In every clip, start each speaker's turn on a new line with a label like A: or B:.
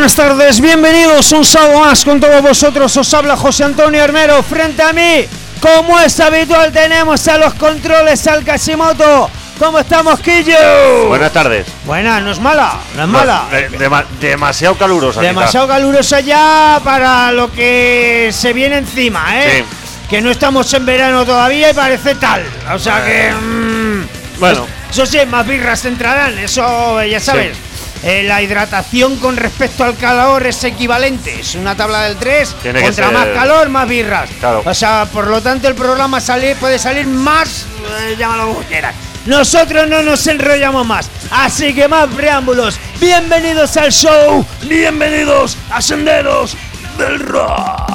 A: buenas tardes, bienvenidos un sábado más con todos vosotros. Os habla José Antonio Armero. Frente a mí, como es habitual, tenemos a los controles al Casimoto. ¿Cómo estamos, Quillo?
B: Buenas tardes.
A: Buena, no es mala, no es mala.
B: Demasiado calurosa.
A: Demasiado calurosa ya para lo que se viene encima, ¿eh?
B: Sí.
A: Que no estamos en verano todavía y parece tal. O sea que...
B: bueno.
A: Eso sí, más birras entrarán, eso ya sabes. Sí. La hidratación con respecto al calor es equivalente. Es una tabla del 3. Contra más calor, más birras.
B: Claro.
A: O sea, por lo tanto, el programa puede salir más... llámalo como quieras. Nosotros no nos enrollamos más. Así que más preámbulos. Bienvenidos al show. Bienvenidos a Senderos del Rock.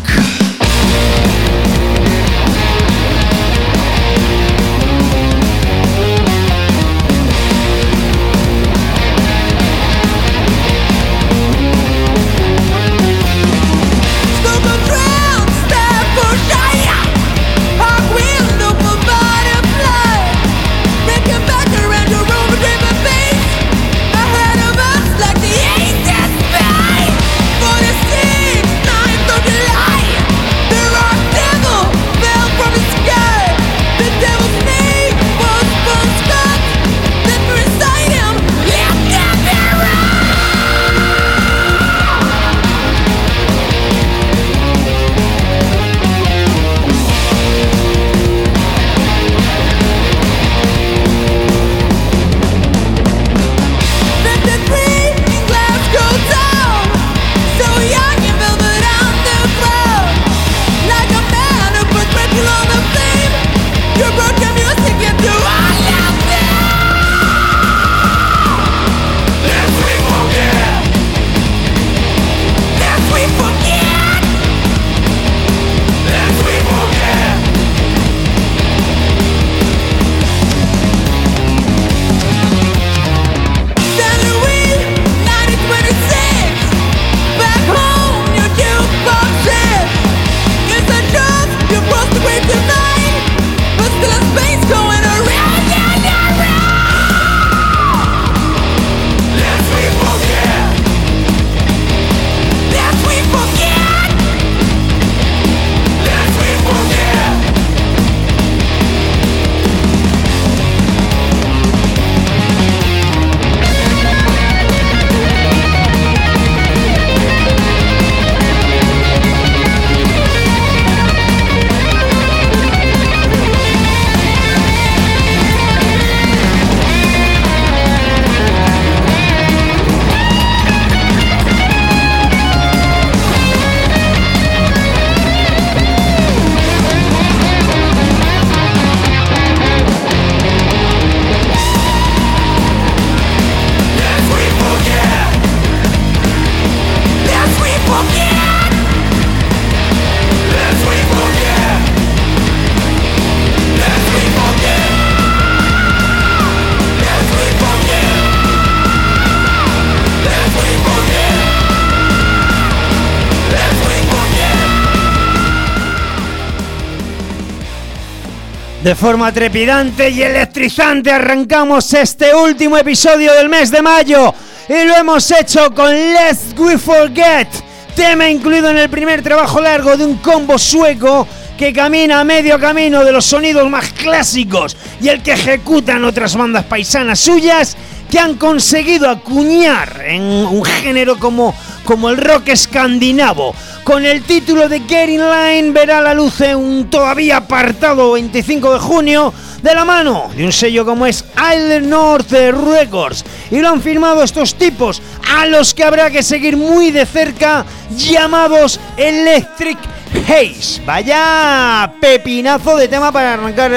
A: De forma trepidante y electrizante arrancamos este último episodio del mes de mayo y lo hemos hecho con Lest We Forget, tema incluido en el primer trabajo largo de un combo sueco que camina a medio camino de los sonidos más clásicos y el que ejecutan otras bandas paisanas suyas que han conseguido acuñar en un género como el rock escandinavo. Con el título de Get In Line verá la luz en un todavía apartado 25 de junio de la mano de un sello como es Island North Records. Y lo han firmado estos tipos a los que habrá que seguir muy de cerca, llamados Electric Haze. Vaya pepinazo de tema para arrancar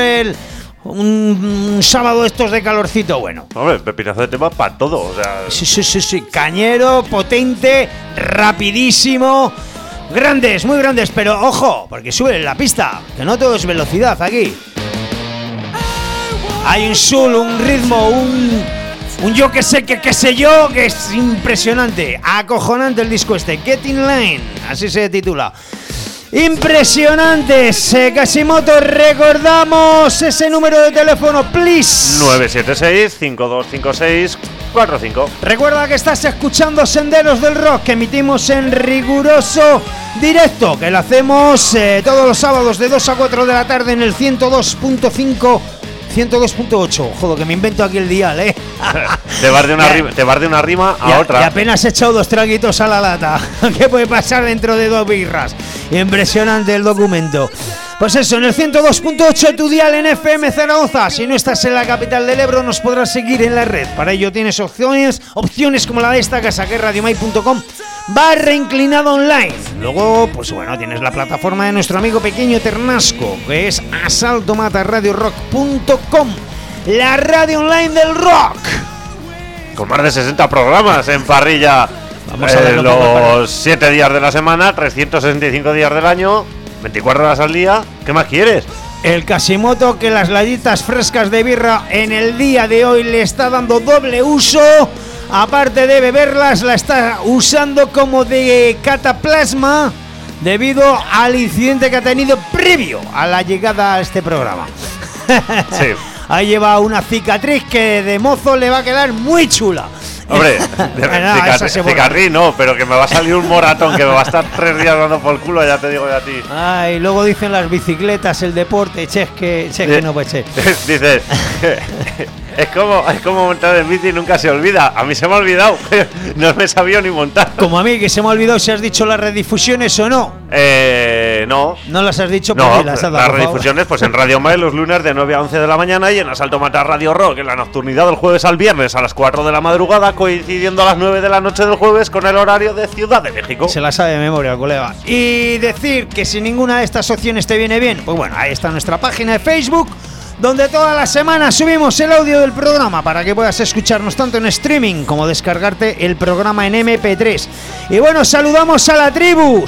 A: un sábado estos de calorcito bueno.
B: Hombre, pepinazo de tema para todo, o sea...
A: Sí. Cañero, potente, rapidísimo... Grandes, muy grandes, pero ojo, porque suben la pista, que no todo es velocidad aquí. Hay un soul, un ritmo, un yo que sé, que sé yo, que es impresionante, acojonante el disco este, Get In Line, así se titula. Impresionantes, Casimoto, recordamos ese número de teléfono, please.
B: 976-5256 45.
A: Recuerda que estás escuchando Senderos del Rock, que emitimos en riguroso directo, que lo hacemos todos los sábados de 2 a 4 de la tarde en el 102.5, 102.8. Joder, que me invento aquí el dial, ¿eh?
B: Te vas de una rima a otra.
A: Y apenas he echado 2 traguitos a la lata. ¿Qué puede pasar dentro de 2 birras? Impresionante el documento. Pues eso, en el 102.8 tu dial en FM Zaragoza. Si no estás en la capital del Ebro, nos podrás seguir en la red. Para ello tienes opciones como la de esta casa, que es radiomai.com/inclinado online. Luego, pues bueno, tienes la plataforma de nuestro amigo Pequeño Ternasco, que es asaltomatarradiorock.com, la radio online del rock.
B: Con más de 60 programas en parrilla.
A: Vamos a verlo
B: los 7 días de la semana, 365 días del año, 24 horas al día. ¿Qué más quieres?
A: El Casimoto, que las layitas frescas de birra en el día de hoy le está dando doble uso. Aparte de beberlas, la está usando como de cataplasma debido al incidente que ha tenido previo a la llegada a este programa.
B: Sí.
A: Ahí lleva una cicatriz que de mozo le va a quedar muy chula.
B: Hombre, cicatriz no, pero que me va a salir un moratón que me va a estar 3 días dando por el culo, ya te digo yo a ti.
A: Ay, luego dicen las bicicletas, el deporte, que no puede ser.
B: Dices, es como montar en bici y nunca se olvida. A mí se me ha olvidado, no me sabía ni montar.
A: Como a mí, que se me ha olvidado si has dicho las redifusiones o no.
B: No.
A: ¿No las has dicho?
B: No,
A: las
B: redifusiones pues en Radio Mai los lunes de 9 a 11 de la mañana y en Asalto Matar Radio Rock en la nocturnidad del jueves al viernes a las 4 de la madrugada, coincidiendo a las 9 de la noche del jueves con el horario de Ciudad de México.
A: Se la sabe de memoria, colega. Y decir que si ninguna de estas opciones te viene bien, pues bueno, ahí está nuestra página de Facebook, donde todas las semanas subimos el audio del programa para que puedas escucharnos tanto en streaming como descargarte el programa en MP3. Y bueno, saludamos a la tribu,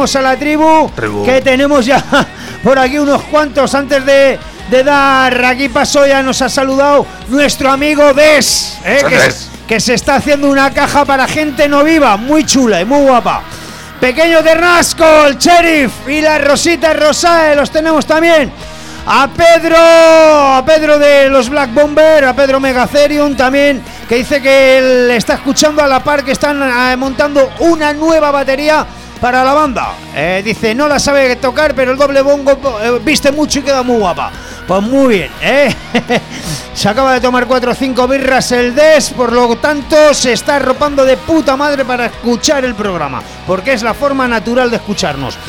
A: que tenemos ya por aquí unos cuantos. Antes de dar aquí paso, ya nos ha saludado nuestro amigo Des, que se está haciendo una caja para gente no viva, muy chula y muy guapa. Pequeño Ternasco, el Sheriff y la Rosita Rosae, los tenemos también. A Pedro de los Black Bomber, a Pedro Megacerium también, que dice que él está escuchando a la par que están montando una nueva batería para la banda. Dice, no la sabe tocar, pero el doble bongo viste mucho y queda muy guapa. Pues muy bien, Se acaba de tomar 4 o 5 birras el Des, por lo tanto se está arropando de puta madre para escuchar el programa, porque es la forma natural de escucharnos.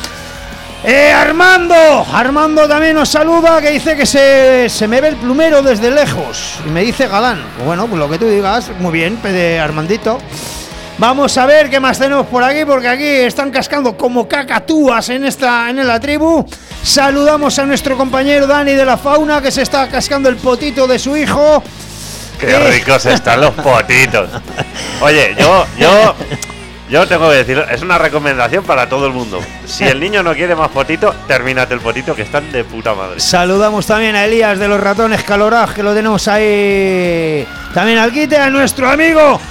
A: Armando también nos saluda, que dice que se me ve el plumero desde lejos y me dice galán. Bueno, pues lo que tú digas, muy bien, Armandito. Vamos a ver qué más tenemos por aquí, porque aquí están cascando como cacatúas en la tribu. Saludamos a nuestro compañero Dani de la Fauna, que se está cascando el potito de su hijo.
B: Qué ricos están los potitos. Oye, yo tengo que decir, es una recomendación para todo el mundo. Si el niño no quiere más potito, termínate el potito, que están de puta madre. Saludamos también a Elías de los Ratones Caloraj, que lo tenemos ahí también al quite, a nuestro amigo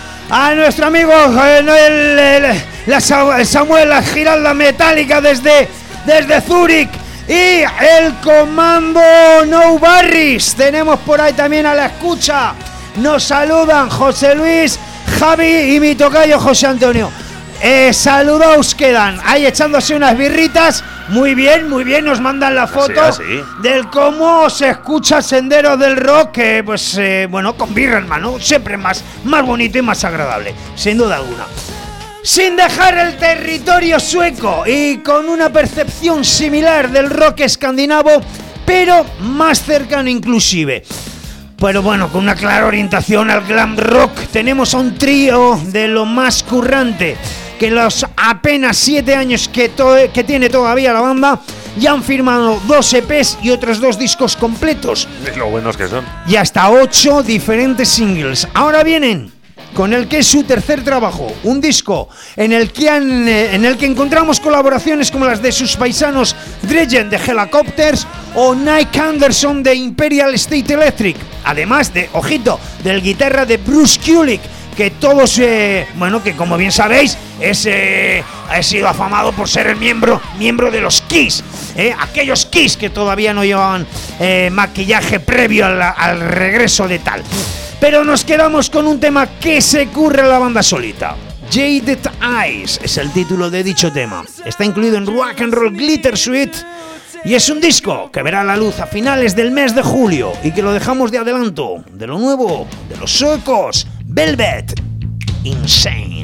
B: el Samuel, la Giralda Metálica desde Zúrich, y el comando No Barris. Tenemos por ahí también a la escucha. Nos saludan José Luis, Javi y mi tocayo José Antonio. Saludaos quedan ahí echándose unas birritas. Muy bien, nos mandan la foto así.
A: Del cómo se escucha Senderos del Rock, que pues bueno, con birra en mano, siempre más bonito y más agradable, sin duda alguna. Sin dejar el territorio sueco y con una percepción similar del rock escandinavo, pero más cercano inclusive. Pero bueno, con una clara orientación al glam rock, tenemos a un trío de lo más currante, que los apenas 7 años que tiene todavía la banda, ya han firmado 2 EPs y otros 2 discos completos.
B: Lo buenos que son.
A: Y hasta 8 diferentes singles. Ahora vienen con el que es su tercer trabajo, un disco en el que encontramos colaboraciones como las de sus paisanos Dreggen de Helicopters o Nick Anderson de Imperial State Electric, además de, ojito, del guitarra de Bruce Kulick, que todos, que como bien sabéis, ha sido afamado por ser el miembro de los Kiss, aquellos Kiss que todavía no llevaban maquillaje previo al regreso de tal.
B: Pero nos quedamos con un tema que se curra la banda solita. Jaded Eyes es el título de dicho tema. Está incluido en Rock and Roll Glitter Suite y es un disco que verá la luz a finales del mes de julio y que lo dejamos de adelanto de lo nuevo de los suecos Velvet Insane.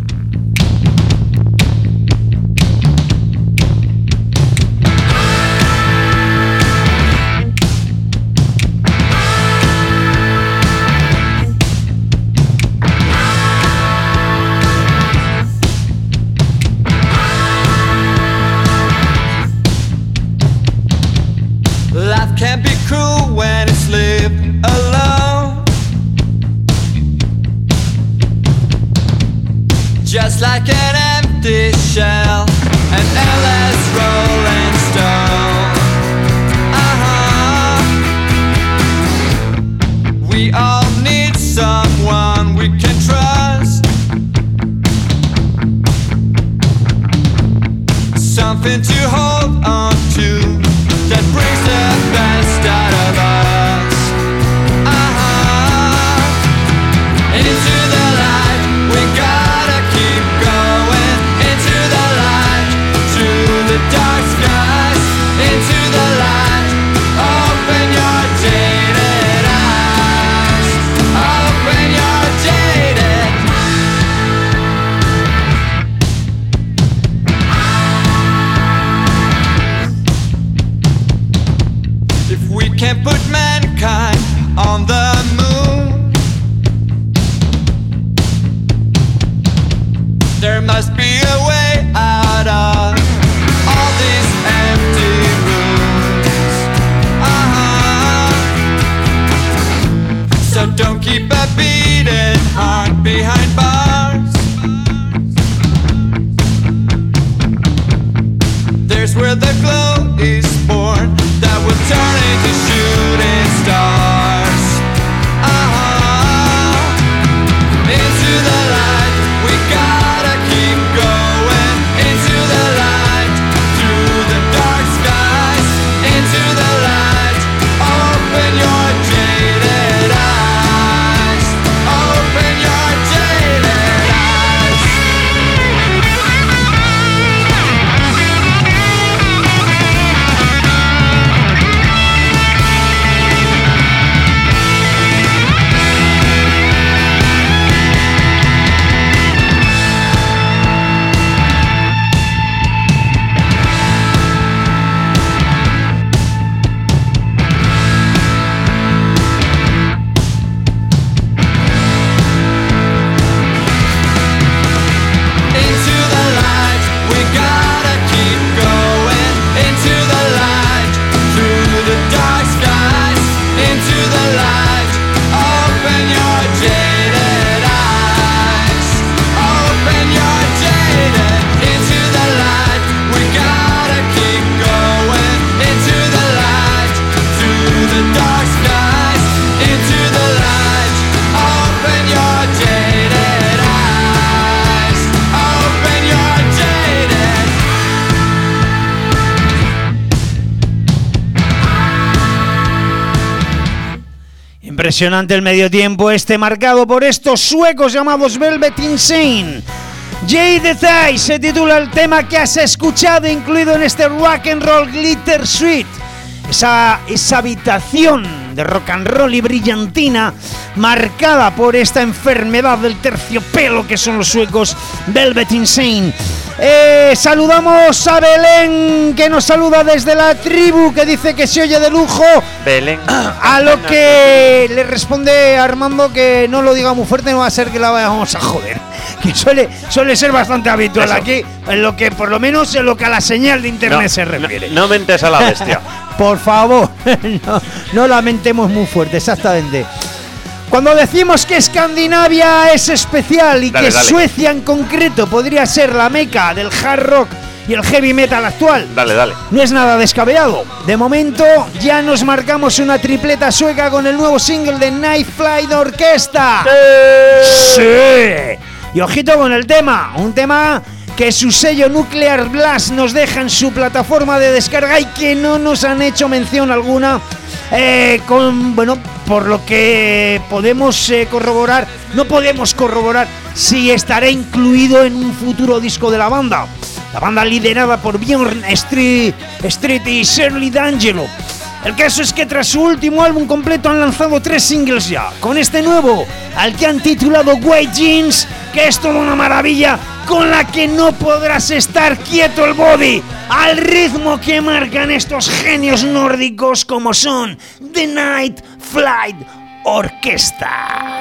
C: Can't be cruel when it's lived alone. Just like an empty shell, an endless rolling stone. We all need someone we can trust, something to hold on to that brings the best out of us. Into the light, we gotta keep going. Into the light, through the dark skies. Into the light, open your jaded eyes. Open your jaded. If we can put mankind on the moon, there must be a way out of all these empty rooms. So don't keep a beating heart behind bars. There's where the glow is born, that will turn into shooting stars. Into the light, we gotta keep going. Into the light, through the dark skies. Into the light, open your jaded eyes. Open your jaded eyes. Into the light, we gotta keep going. Into the light, through the dark skies. Into the light, open your jaded eyes. Open your jaded. Into the light, we gotta keep going. Into the light, through the dark skies. Into the light, open your jaded eyes. Open your jaded.
B: Impresionante el medio tiempo este, marcado por estos suecos llamados Velvet Insane. Jaded Eyes se titula el tema que has escuchado, incluido en este Rock and Roll Glitter Suite. Esa habitación de rock and roll y brillantina marcada por esta enfermedad del terciopelo que son los suecos Velvet Insane. Saludamos a Belén, que nos saluda desde la tribu, que dice que se oye de lujo.
D: Belén.
B: A lo que le responde Armando que no lo diga muy fuerte, no va a ser que la vayamos a joder. Que suele ser bastante habitual. Eso. Aquí, en lo que, por lo menos en lo que a la señal de internet se refiere.
D: No mentes a la bestia.
B: Por favor, no lamentemos muy fuerte, exactamente. Cuando decimos que Escandinavia es especial y dale. Suecia en concreto podría ser la meca del hard rock y el heavy metal actual,
D: dale.
B: No es nada descabellado. De momento ya nos marcamos una tripleta sueca con el nuevo single de Night Flight Orchestra. ¡Sí! Y ojito con el tema, un tema que su sello Nuclear Blast nos deja en su plataforma de descarga y que no nos han hecho mención alguna por lo que podemos corroborar, no podemos corroborar si estará incluido en un futuro disco de la banda. La banda liderada por Bjorn Street y Shirley D'Angelo. El caso es que tras su último álbum completo han lanzado 3 singles ya. Con este nuevo, al que han titulado White Jeans, que es toda una maravilla, con la que no podrás estar quieto el body, al ritmo que marcan estos genios nórdicos como son The Night Flight Orchestra.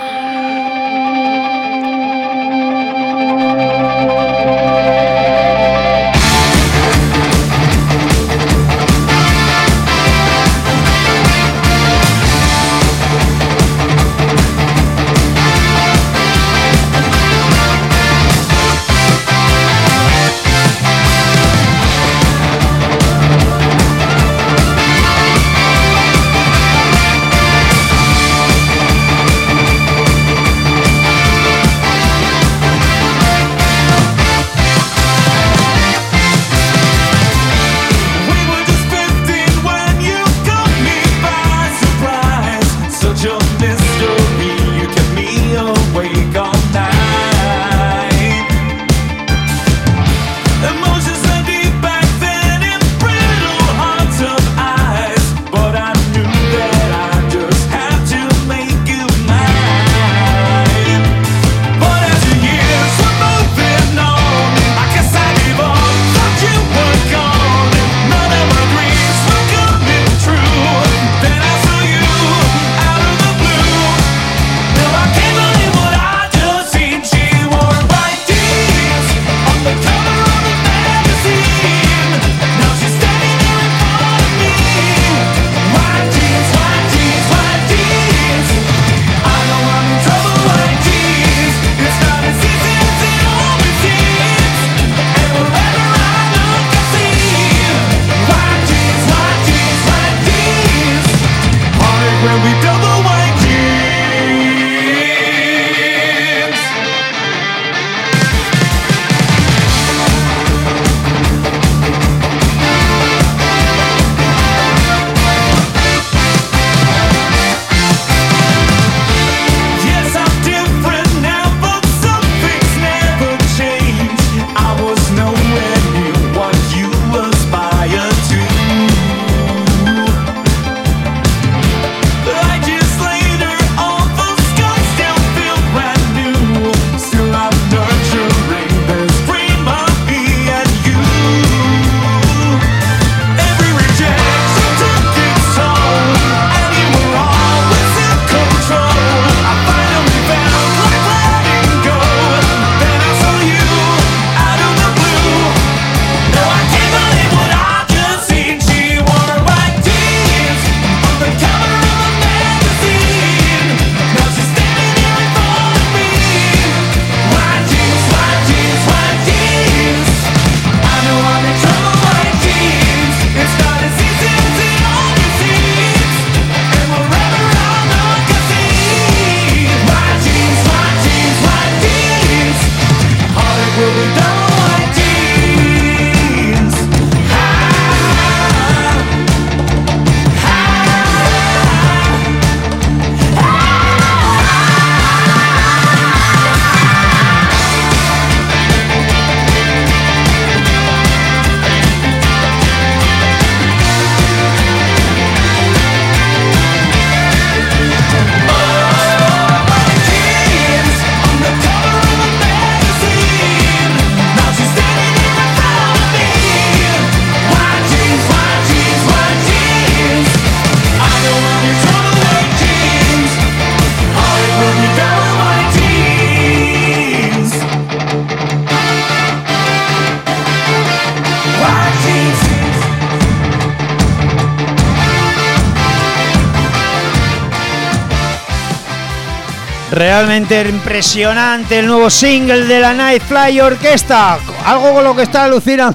B: Realmente impresionante el nuevo single de la Night Flight Orchestra. Algo con lo que está alucinando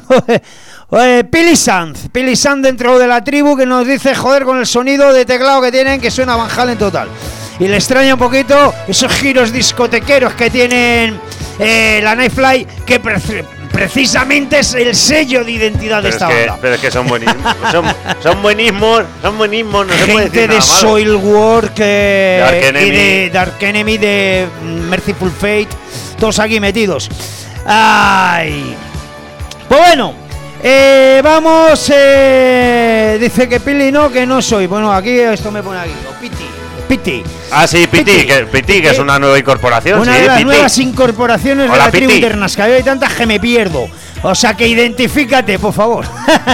B: Pili Sanz dentro de la tribu, que nos dice joder con el sonido de teclado que tienen, que suena Van Halen total. Y le extraña un poquito esos giros discotequeros que tienen la Night Flight, que precisamente es el sello de identidad de esta banda.
D: Pero es que son buenísimos. son buenísimos, no se puede
B: Gente
D: decir
B: de
D: nada malo.
B: Soilwork
D: Enemy.
B: y de Dark Enemy, de Merciful Fate, todos aquí metidos. Ay. Pues bueno, vamos. Dice que Pili no, que no soy. Bueno, aquí esto me pone aquí. Piti.
D: Ah, sí, Piti, que es una nueva incorporación.
B: Una
D: sí,
B: de las
D: Piti.
B: nuevas incorporaciones
D: Hola,
B: de la tribu
D: Piti.
B: Internascal. Hay tantas que me pierdo. O sea que identifícate, por favor.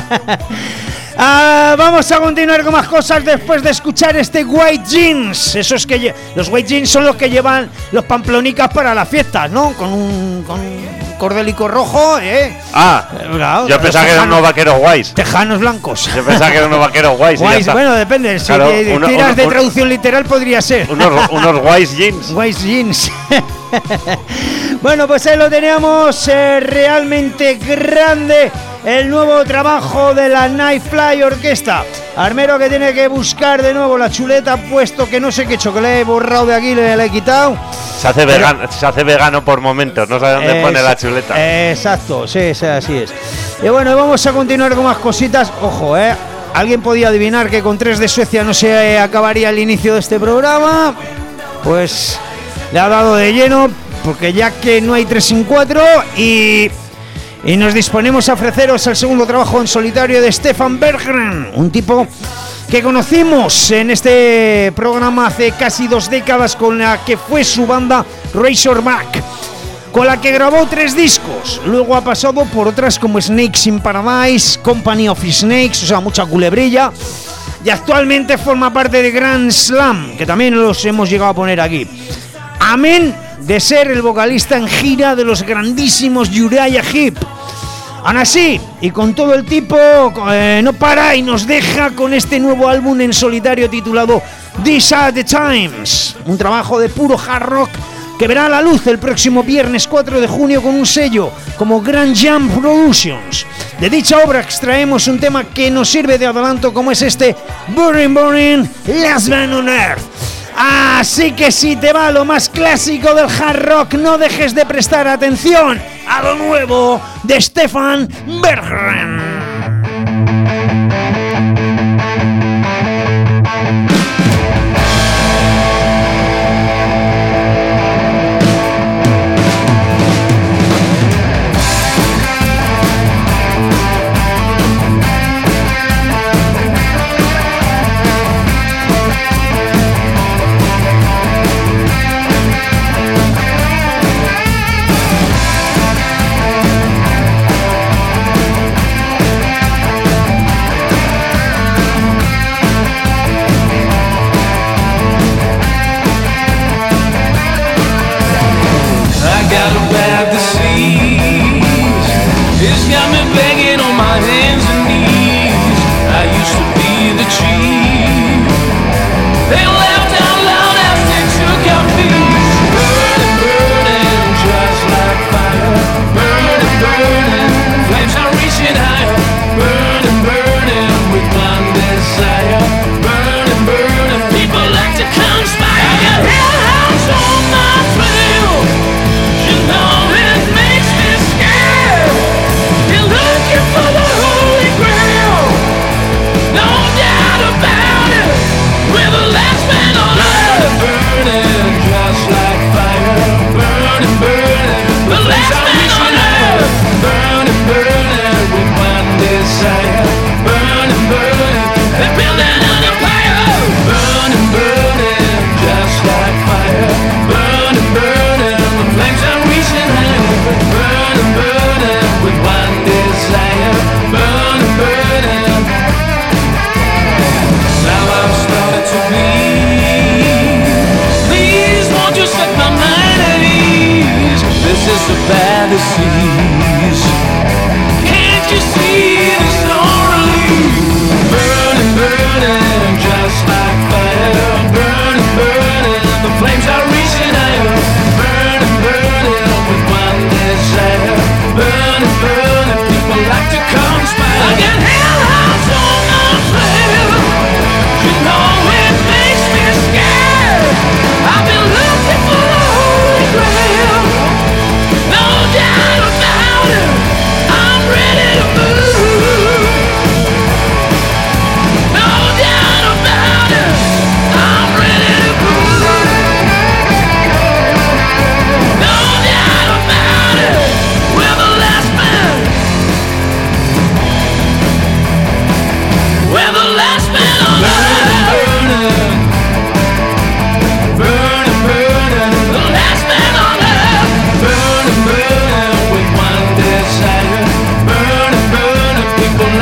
B: Vamos a continuar con más cosas después de escuchar este White Jeans. Esos que los White Jeans son los que llevan los pamplonicas para las fiestas, ¿no? Con un cordélico rojo,
D: Ah,
B: Claro,
D: yo pensaba que eran unos vaqueros guays.
B: tejanos blancos.
D: Yo pensaba que eran unos vaqueros guays. y ya
B: Guays,
D: está.
B: bueno, depende. Si
D: Claro,
B: tiras de traducción literal podría ser.
D: unos guays jeans.
B: White Jeans. Bueno, pues ahí lo teníamos, realmente grande el nuevo trabajo de la Nightfly Orquesta. Armero que tiene que buscar de nuevo la chuleta, puesto que no sé qué hecho, que le he borrado de aquí, le he quitado.
D: Se hace vegano por momentos, no sabe dónde pone la chuleta.
B: Exacto, sí, así es. Y bueno, vamos a continuar con más cositas. Ojo, ¿alguien podía adivinar que con 3 de Suecia no se acabaría el inicio de este programa? Pues le ha dado de lleno, porque ya que no hay 3 sin 4 y nos disponemos a ofreceros el segundo trabajo en solitario de Stefan Berggren, un tipo que conocimos en este programa hace casi 2 décadas, con la que fue su banda Razorback, con la que grabó 3 discos. Luego ha pasado por otras como Snakes in Paradise, Company of Snakes, o sea, mucha culebrilla. Y actualmente forma parte de Grand Slam, que también los hemos llegado a poner aquí. Amén de ser el vocalista en gira de los grandísimos Uriah Heep. Aún así, y con todo el tipo, no para y nos deja con este nuevo álbum en solitario titulado These Are The Times, un trabajo de puro hard rock que verá la luz el próximo viernes 4 de junio con un sello como Grand Jam Productions. De dicha obra extraemos un tema que nos sirve de adelanto, como es este Burning, Last Band on Earth. Así que si te va lo más clásico del hard rock, no dejes de prestar atención a lo nuevo de Stefan Berggren.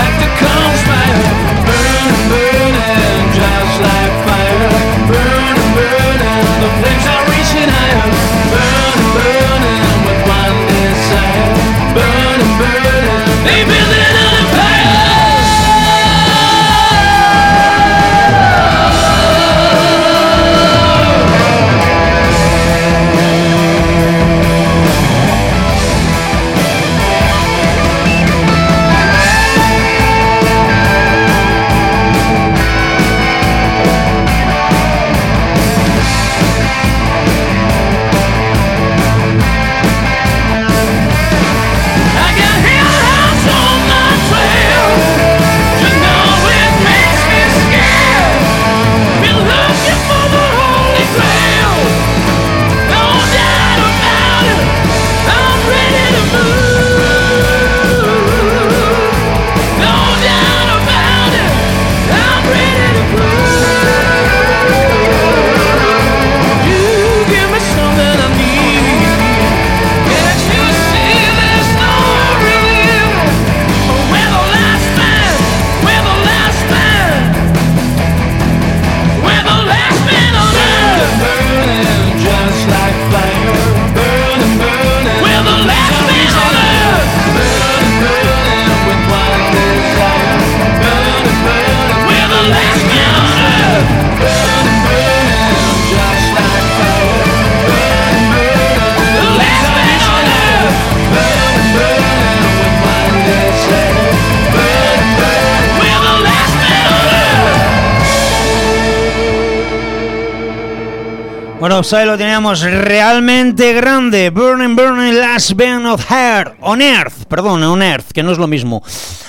A: Bueno, pues ahí lo teníamos realmente grande. Burning, Burning, Last Band of Earth. On Earth, que no es lo mismo.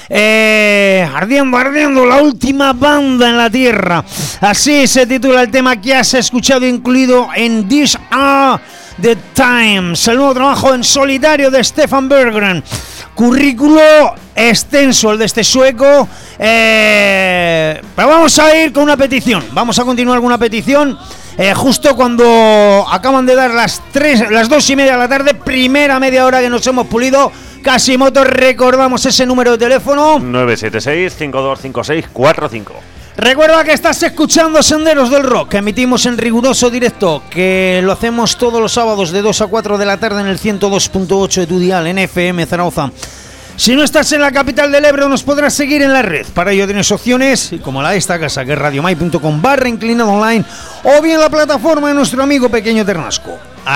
A: Ardiendo, ardiendo, la última banda en la tierra. Así se titula el tema que has escuchado, incluido en These Are the Times, el nuevo trabajo en solitario de Stefan Berggren. Currículo extenso el de este sueco, pero vamos a ir con una petición. Vamos a continuar con una petición. Justo cuando acaban de dar las 2:30 de la tarde, primera media hora que nos hemos pulido. Casimoto, recordamos ese número de teléfono:
D: 976-525645.
A: Recuerda que estás escuchando Senderos del Rock, que emitimos en riguroso directo, que lo hacemos todos los sábados de 2 a 4 de la tarde en el 102.8 de tu dial, en FM Zaragoza. Si no estás en la capital del Ebro, nos podrás seguir en la red. Para ello tienes opciones como la de esta casa, que es radiomai.com/inclinado online, o bien la plataforma de nuestro amigo Pequeño Ternasco,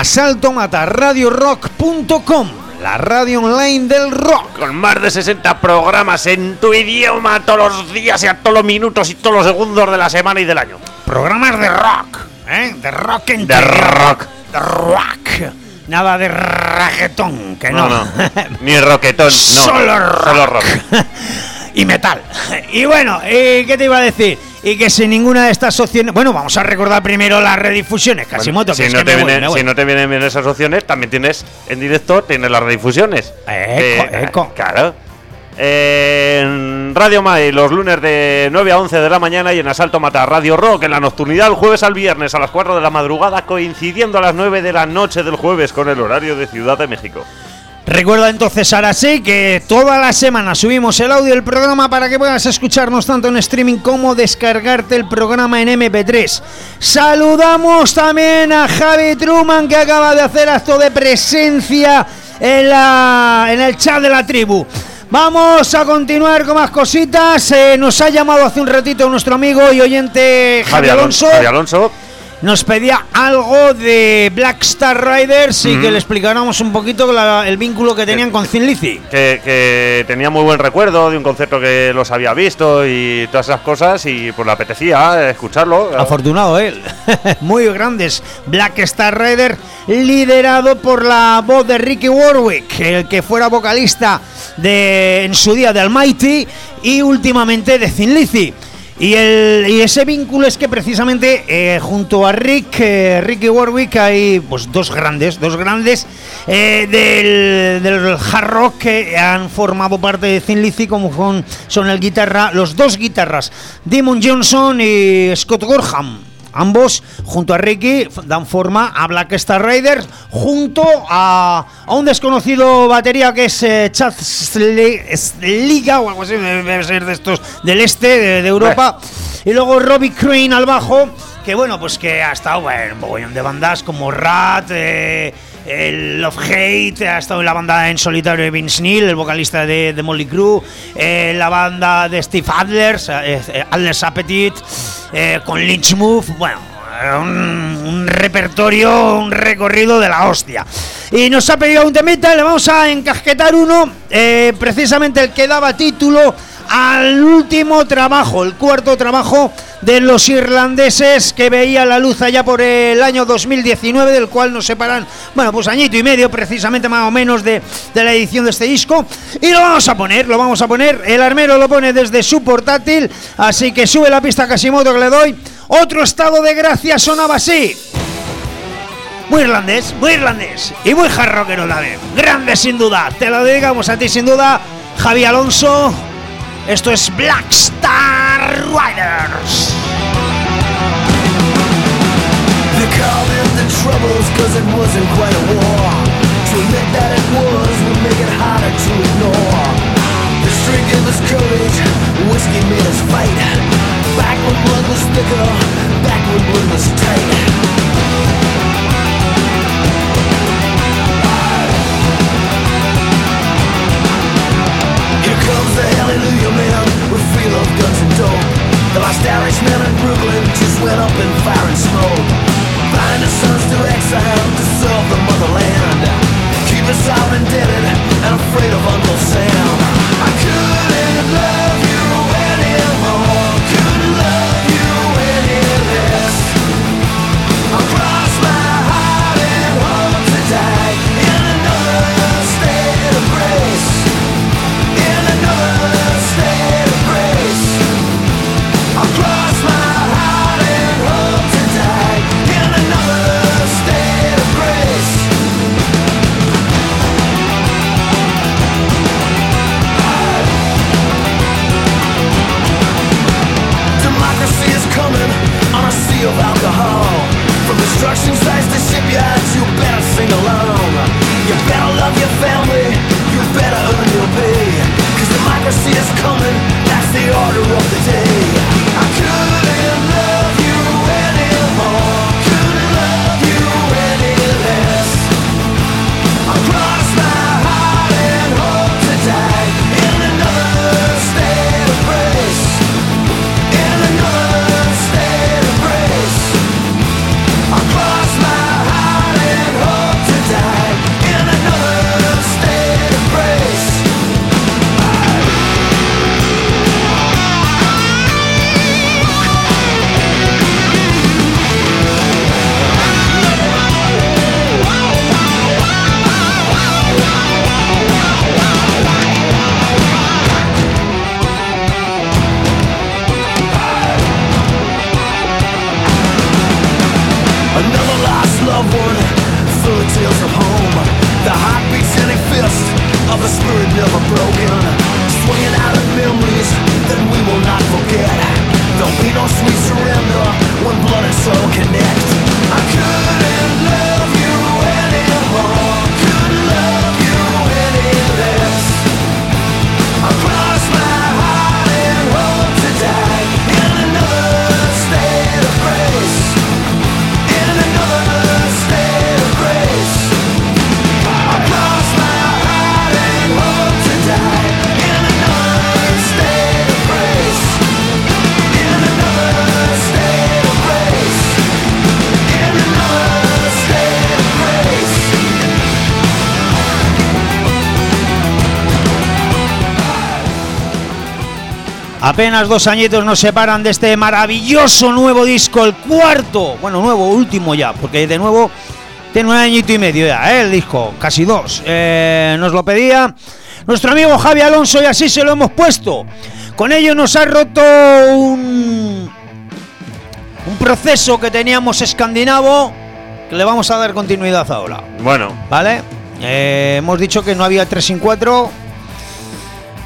A: asaltomatarradiorock.com, la radio online del rock.
D: Con más de 60 programas en tu idioma todos los días y a todos los minutos y todos los segundos de la semana y del año.
A: Programas de rock, de rock entero.
D: De rock.
A: De rock. Nada de reggaetón, que no.
D: Ni roquetón, no.
A: Solo rock. Y metal. Y bueno, ¿qué te iba a decir? Y que sin ninguna de estas opciones... Bueno, vamos a recordar primero las redifusiones. Casimoto,
D: bueno, si no te vienen bien esas opciones, también tienes en directo, tienes las redifusiones.
A: Eco.
D: Claro. En Radio Mai, los lunes de 9 a 11 de la mañana, y en Asalto Mata Radio Rock en la nocturnidad, el jueves al viernes a las 4 de la madrugada, coincidiendo a las 9 de la noche del jueves con el horario de Ciudad de México.
A: Recuerda entonces ahora sí que toda la semana subimos el audio del programa para que puedas escucharnos tanto en streaming como descargarte el programa en MP3. Saludamos también a Javi Truman, que acaba de hacer acto de presencia en el chat de la tribu. Vamos a continuar con más cositas. Nos ha llamado hace un ratito nuestro amigo y oyente Javi Alonso. Nos pedía algo de Black Star Riders y que le explicáramos un poquito el vínculo que tenían con Thin Lizzy.
D: Que tenía muy buen recuerdo de un concierto que los había visto y todas esas cosas, y pues le apetecía escucharlo.
A: Afortunado él. Muy grandes. Black Star Rider, liderado por la voz de Ricky Warwick, el que fuera vocalista en su día de Almighty y últimamente de Thin Lizzy. Y ese vínculo es que precisamente junto a Ricky Warwick hay pues dos grandes del hard rock que han formado parte de Thin Lizzy, como son los dos guitarras, Damon Johnson y Scott Gorham.
B: ambos, junto a Ricky, dan forma a Black Star Riders, junto a un desconocido batería que es Chad Liga o algo así, debe ser de estos del este de Europa, y luego Robbie Crane al bajo, que bueno, pues que ha estado en un mogollón de bandas como Rat, el Love Hate, ha estado en la banda en solitario de Vince Neil, el vocalista de Motley Crue, la banda de Steve Adler's Appetite, con Lynch Move, bueno, un repertorio, un recorrido de la hostia. Y nos ha pedido un temita, le vamos a encasquetar uno, precisamente el que daba título al último trabajo, el cuarto trabajo de los irlandeses, que veía la luz allá por el año 2019, del cual nos separan, bueno, pues añito y medio precisamente más o menos de la edición de este disco. Y lo vamos a poner, el armero lo pone desde su portátil, así que sube la pista Casimoto que le doy. Otro estado de gracia sonaba así. Muy irlandés y muy hard rockero también, grande sin duda, te lo dedicamos a ti sin duda, Javi Alonso. Esto es Black Star Riders.
E: They called it the troubles cause it wasn't quite a war. To admit that it was would make it harder to ignore. The strength gave us courage, whiskey made us fight. Back when blood was thicker, back when blood was tight. Comes the hallelujah man with free love, guns and dope. The last Irishman in Brooklyn just went up in fire and smoke. Bind the sons to exile to serve the motherland. Keep us all indebted and afraid of Uncle Sam. I couldn't love you anymore, couldn't love you any less. I cross my heart and hope to die in another state of grace. Another state of grace. I'll cross my heart and hope to die in another state of grace. Democracy is coming on a sea of alcohol. From construction sites to shipyards, you better sing along. You better love your family, you better earn your pay. Democracy is coming, that's the order of the day. I couldn't love you anymore, couldn't love you any less. I'll cross my heart and hope to die in another state of grace. In another state of grace. I'll cross my heart and hope to die in another state of grace. Another lost loved one, full of tales of home. The heartbeats in a fist of a spirit never broken, swinging out of memories that we will not forget. There'll be no sweet surrender when blood and soul connect. I couldn't love you anymore, couldn't love you any less. I cross my heart and hope to die in another state of grace. In another state of grace. I cross my heart and hope to die in another state of grace. In another state of grace. In another state of grace.
B: Apenas 2 añitos nos separan de este maravilloso nuevo disco, el cuarto, bueno, nuevo, último ya, porque de nuevo tiene 1 añito y medio ya, el disco, casi 2. Nos lo pedía nuestro amigo Javi Alonso y así se lo hemos puesto. Con ello nos ha roto un proceso que teníamos escandinavo, que le vamos a dar continuidad ahora.
D: Bueno,
B: ¿Vale? Hemos dicho que no había 3 sin 4.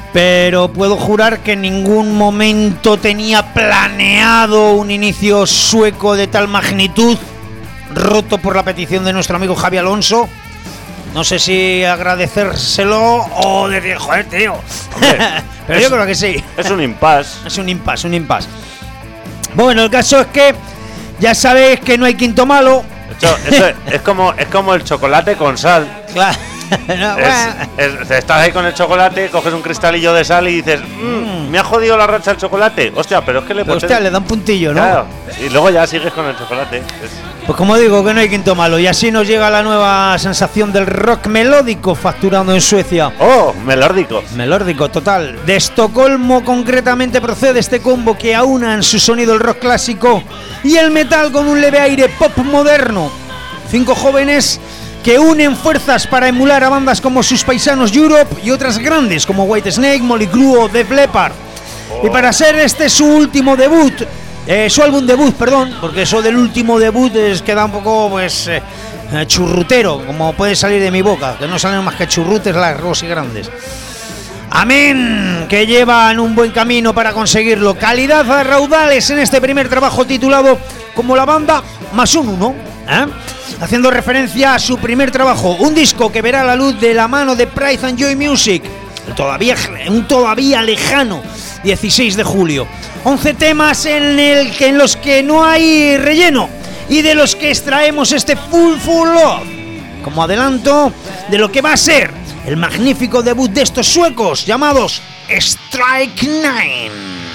B: pero puedo jurar que en ningún momento tenía planeado un inicio sueco de tal magnitud, roto por la petición de nuestro amigo Javi Alonso. No sé si agradecérselo o decir, joder, tío.
D: Hombre,
B: pero yo creo que sí.
D: Es un impasse.
B: Es un impasse. Bueno, el caso es que ya sabéis que no hay quinto malo.
D: Eso es como el chocolate con sal.
B: Claro. No, bueno.
D: Estás ahí con el chocolate, coges un cristalillo de sal y dices, me ha jodido la racha el chocolate. Hostia, pero es que
B: le da un puntillo, ¿no?
D: Claro. Y luego ya sigues con el chocolate.
B: Pues como digo, que no hay quinto malo. Y así nos llega la nueva sensación del rock melódico facturando en Suecia.
D: ¡Oh! Melórdico.
B: Melórdico, total. De Estocolmo concretamente procede este combo que aúna en su sonido el rock clásico y el metal con un leve aire pop moderno. 5 jóvenes que unen fuerzas para emular a bandas como sus paisanos Europe y otras grandes como Whitesnake, Mötley Crüe o Def Leppard. Y para ser este su último debut, su álbum debut, perdón, porque eso del último debut queda un poco pues churrutero, como puede salir de mi boca, que no salen más que churrutes largos y grandes. Amén, que llevan un buen camino para conseguirlo. Calidad a raudales en este primer trabajo titulado como la banda más un uno, haciendo referencia a su primer trabajo, un disco que verá la luz de la mano de Pride and Joy Music, un todavía lejano 16 de julio. 11 temas en los que no hay relleno y de los que extraemos este Full Love como adelanto de lo que va a ser el magnífico debut de estos suecos llamados Strike 9.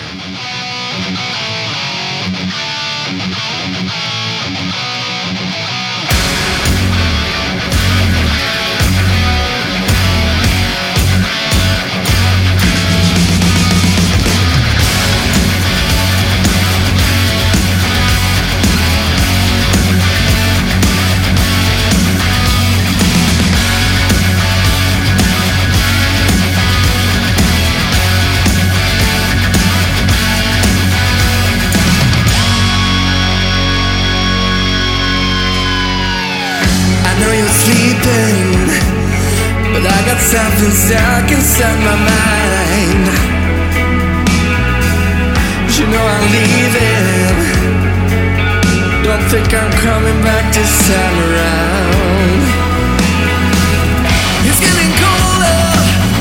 E: But I got something stuck inside my mind. You know I'm leaving. Don't think I'm coming back this time around. It's getting colder.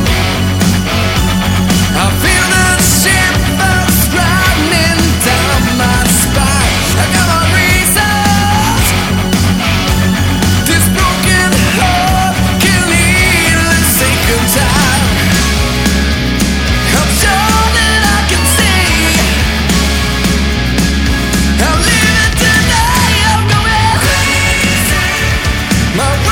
E: I feel the shivers running down my spine. I got my reasons. This broken heart can needless take a time. I'm sure that I can see. I'm living today. I'm going crazy. My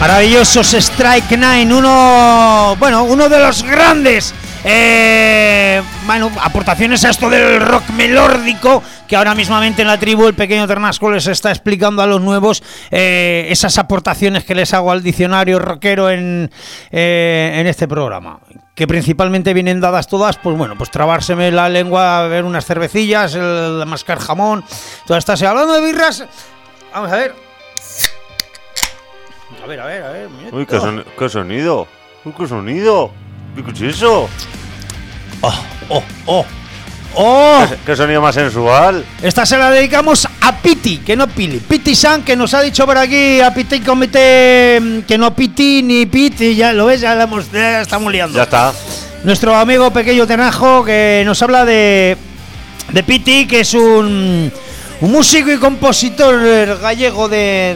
B: Maravillosos Strike 9, uno de los grandes aportaciones a esto del rock melódico, que ahora mismamente en la tribu el pequeño Ternasco les está explicando a los nuevos esas aportaciones que les hago al diccionario rockero en este programa, que principalmente vienen dadas todas, pues trabárseme la lengua, ver unas cervecillas, el mascar jamón, todas estas. Hablando de birras, vamos a ver. A ver.
D: Uy, qué sonido. Uy, qué sonido. ¿Qué es eso?
B: ¡Oh!
D: ¿Qué sonido más sensual?
B: Esta se la dedicamos a Piti, que no Pili. Piti San, que nos ha dicho por aquí a Piti Comité que no Piti ni Piti. Ya lo ves, ya estamos liando.
D: Ya está.
B: Nuestro amigo pequeño Tenajo, que nos habla de Piti, que es un músico y compositor gallego de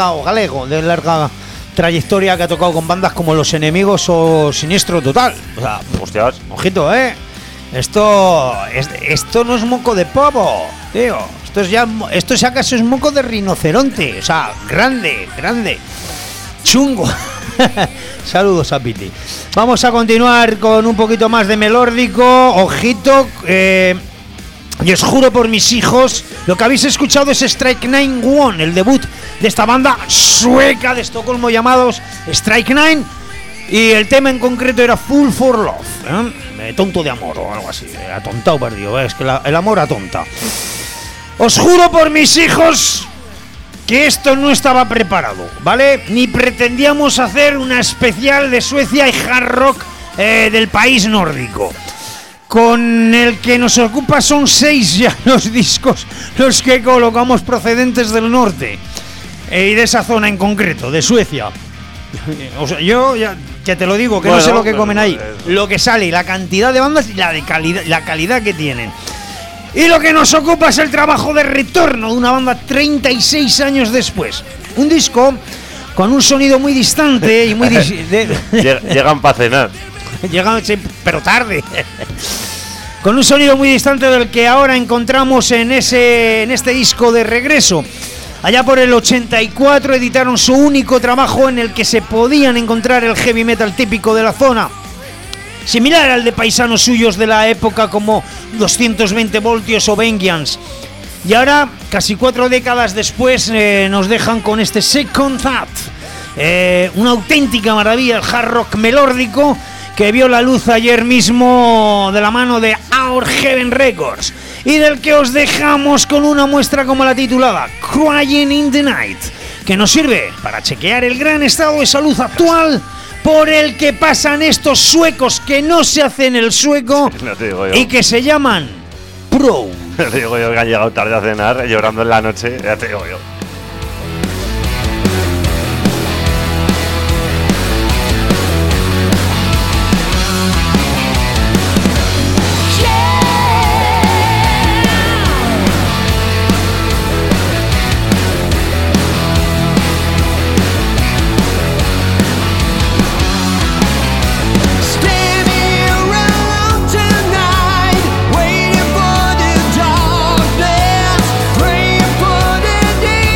B: larga trayectoria, que ha tocado con bandas como Los Enemigos o Siniestro Total. O sea,
D: hostias,
B: ojito, esto no es moco de pavo, tío. Esto si acaso es moco de rinoceronte. O sea, grande, chungo. Saludos a Piti. Vamos a continuar con un poquito más de melódico. Ojito, y os juro por mis hijos, lo que habéis escuchado es Strike 9 One, el debut de esta banda sueca de Estocolmo llamados Strike 9, y el tema en concreto era Fool for Love, tonto de amor o algo así, atontado perdido, es que el amor atonta. Os juro por mis hijos que esto no estaba preparado, ¿vale? Ni pretendíamos hacer una especial de Suecia y hard rock del país nórdico. Con el que nos ocupa son 6 ya los discos los que colocamos procedentes del norte y de esa zona en concreto, de Suecia. O sea, yo ya te lo digo, que no sé lo que comen ahí, lo que sale, la cantidad de bandas y la calidad que tienen. Y lo que nos ocupa es el trabajo de retorno de una banda 36 años después. Un disco con un sonido muy distante y muy...
D: Llegan para cenar.
B: Llegan, pero tarde. Con un sonido muy distante del que ahora encontramos en este disco de regreso. Allá por el 84 editaron su único trabajo en el que se podían encontrar el heavy metal típico de la zona, similar al de paisanos suyos de la época como 220 voltios o Vengeance. Y ahora, casi 4 décadas después, nos dejan con este Second Thought, una auténtica maravilla, el hard rock melódico, que vio la luz ayer mismo de la mano de Our Heaven Records, y del que os dejamos con una muestra como la titulada Crying in the Night, que nos sirve para chequear el gran estado de salud actual por el que pasan estos suecos que no se hacen el sueco y que se llaman Pro.
D: Te digo yo que han llegado tarde a cenar llorando en la noche, ya te digo yo.
E: Waiting for the darkness, praying for the day.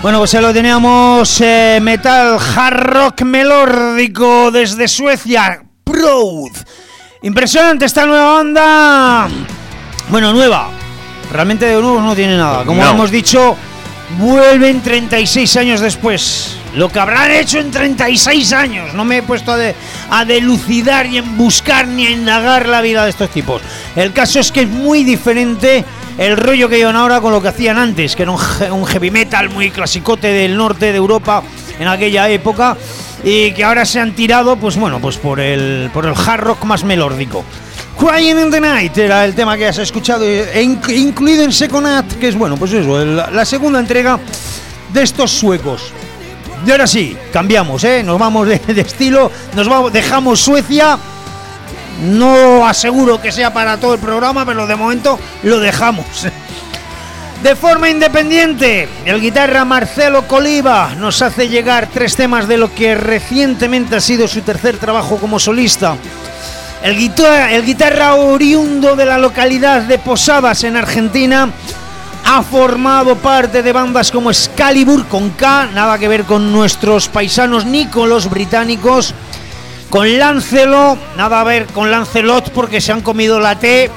B: Bueno, pues se lo teníamos metal hard rock melódico desde Suecia, Proud. Impresionante esta nueva banda. Bueno, nueva. Realmente de nuevo no tiene nada. Como hemos dicho, vuelven 36 años después. Lo que habrán hecho en 36 años. No me he puesto a delucidar y en buscar ni a indagar la vida de estos tipos. El caso es que es muy diferente el rollo que llevan ahora con lo que hacían antes, que era un heavy metal muy clasicote del norte de Europa en aquella época, y que ahora se han tirado, pues bueno, pues por el hard rock más melódico. Crying in the Night era el tema que has escuchado, incluido en Second Act, que es, bueno, pues eso, la segunda entrega de estos suecos. Y ahora sí, cambiamos, nos vamos de estilo, dejamos Suecia. No aseguro que sea para todo el programa, pero de momento lo dejamos. De forma independiente, el guitarra Marcelo Koliva nos hace llegar 3 temas de lo que recientemente ha sido su tercer trabajo como solista. El guitarra oriundo de la localidad de Posadas, en Argentina, ha formado parte de bandas como Excalibur, con K, nada que ver con nuestros paisanos ni con los británicos. Con Lancelot, nada a ver con Lancelot porque se han comido la T.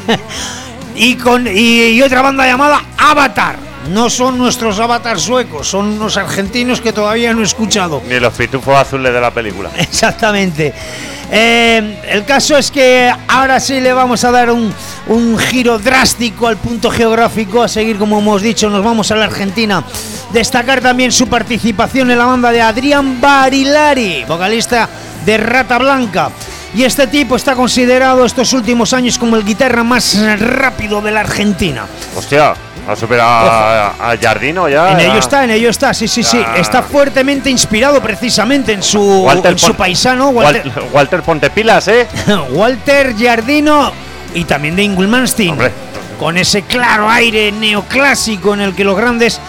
B: y otra banda llamada Avatar. No son nuestros Avatar suecos, son unos argentinos que todavía no he escuchado.
D: Ni los pitufos azules de la película.
B: Exactamente. El caso es que ahora sí le vamos a dar un giro drástico al punto geográfico. A seguir, como hemos dicho, nos vamos a la Argentina. Destacar también su participación en la banda de Adrián Barilari, vocalista de Rata Blanca. Y este tipo está considerado estos últimos años como el guitarra más rápido de la Argentina.
D: Hostia, ha superado a Giardino ya.
B: En ello está, sí. Está fuertemente inspirado precisamente en su paisano
D: Walter Pontepilas,
B: Walter Giardino, y también de Yngwie Malmsteen.
D: Hombre.
B: Con ese claro aire neoclásico en el que los grandes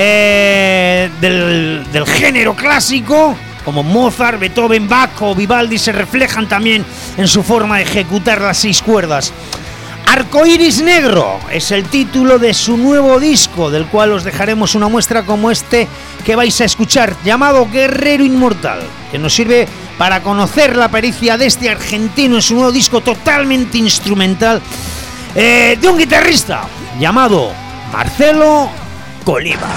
B: del género clásico, como Mozart, Beethoven, Bach o Vivaldi, se reflejan también en su forma de ejecutar las 6 cuerdas. Arcoiris Negro es el título de su nuevo disco, del cual os dejaremos una muestra como este que vais a escuchar, llamado Guerrero Inmortal, que nos sirve para conocer la pericia de este argentino en su nuevo disco totalmente instrumental, de un guitarrista llamado Marcelo Koliva.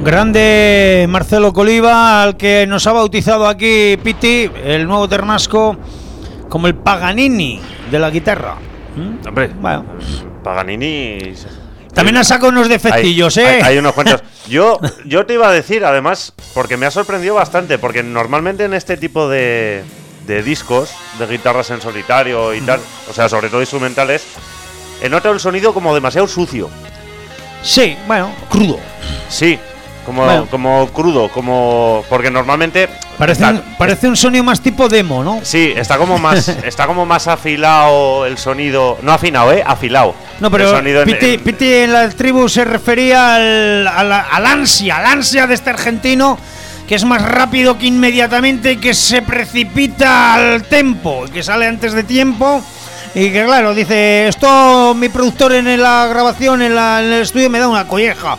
B: Grande Marcelo Coliva, al que nos ha bautizado aquí Piti, el nuevo Ternasco, como el Paganini de la guitarra.
D: Hombre,
B: Bueno.
D: Paganini...
B: También ha sacado unos defectillos,
D: Hay unos cuantos. Yo te iba a decir, además, porque me ha sorprendido bastante, porque normalmente en este tipo de discos, de guitarras en solitario y tal, o sea, sobre todo instrumentales, he notado el sonido como demasiado sucio.
B: Sí, bueno, crudo.
D: Sí, como crudo, porque normalmente
B: Parece un sonido más tipo demo, ¿no?
D: sí, está como más afilado el sonido, no afinado, afilado.
B: No, pero
D: el sonido
B: Piti en la tribu se refería al ansia de este argentino, que es más rápido que inmediatamente, que se precipita al tempo, que sale antes de tiempo. Y que claro, dice, esto mi productor en la grabación, en el estudio, me da una colleja.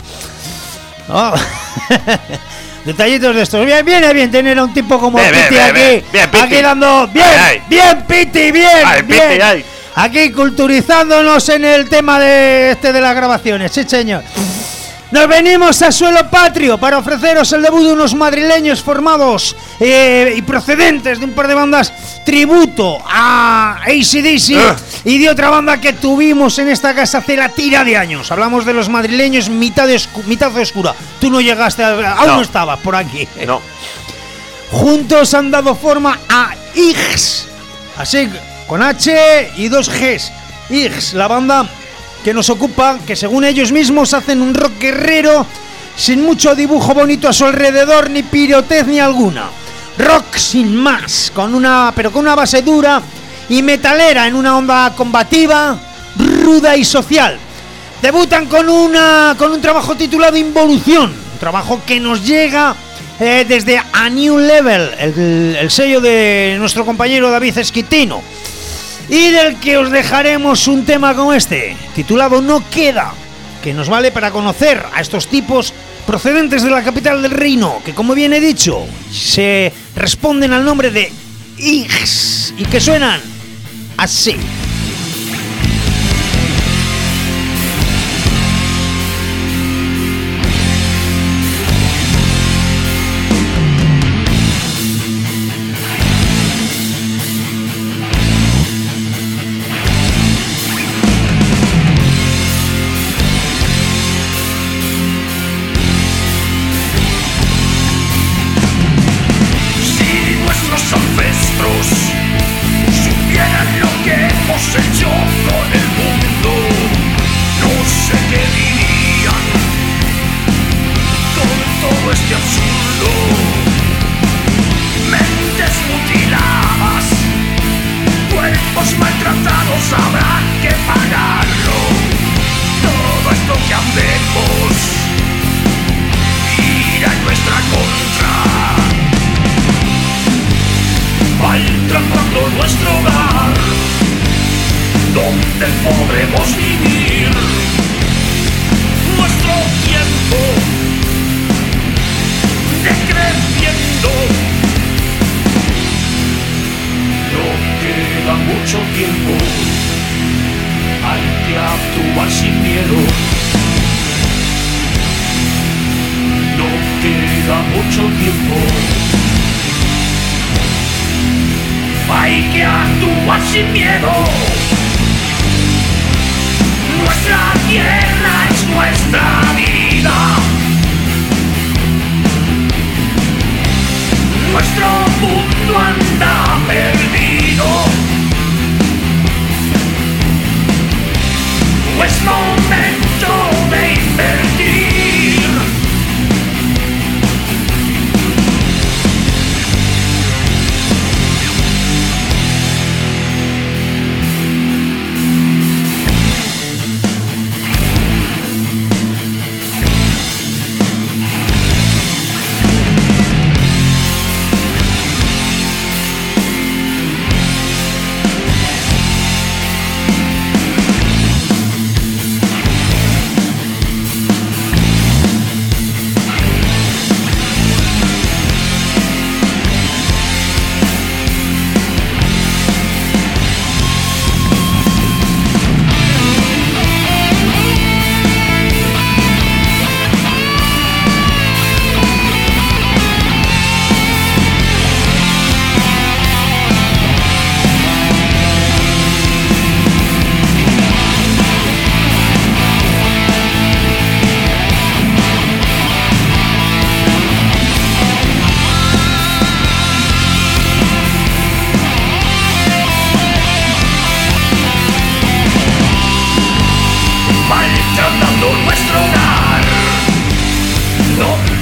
B: Oh. Detallitos de estos. Viene bien tener a un tipo como Piti aquí.
D: Bien, Piti.
B: Aquí dando. Bien, Piti, bien.
D: Piti, ay.
B: Aquí culturizándonos en el tema de las grabaciones. Sí, señor. Nos venimos a suelo patrio para ofreceros el debut de unos madrileños formados y procedentes de un par de bandas tributo a AC/DC y de otra banda que tuvimos en esta casa hace la tira de años. Hablamos de los madrileños mitad oscura. Tú no llegaste, aún no estabas por aquí.
D: No.
B: Juntos han dado forma a IGS, así con H y 2 Gs. IGS, la banda que nos ocupa, que según ellos mismos hacen un rock guerrero sin mucho dibujo bonito a su alrededor ni pirotecnia alguna. Rock sin más, pero con una base dura y metalera en una onda combativa, ruda y social. Debutan con un trabajo titulado Involución, un trabajo que nos llega desde A New Level, el sello de nuestro compañero David Esquitino, y del que os dejaremos un tema como este, titulado No Queda, que nos vale para conocer a estos tipos procedentes de la capital del reino, que como bien he dicho, se responden al nombre de IGS y que suenan así.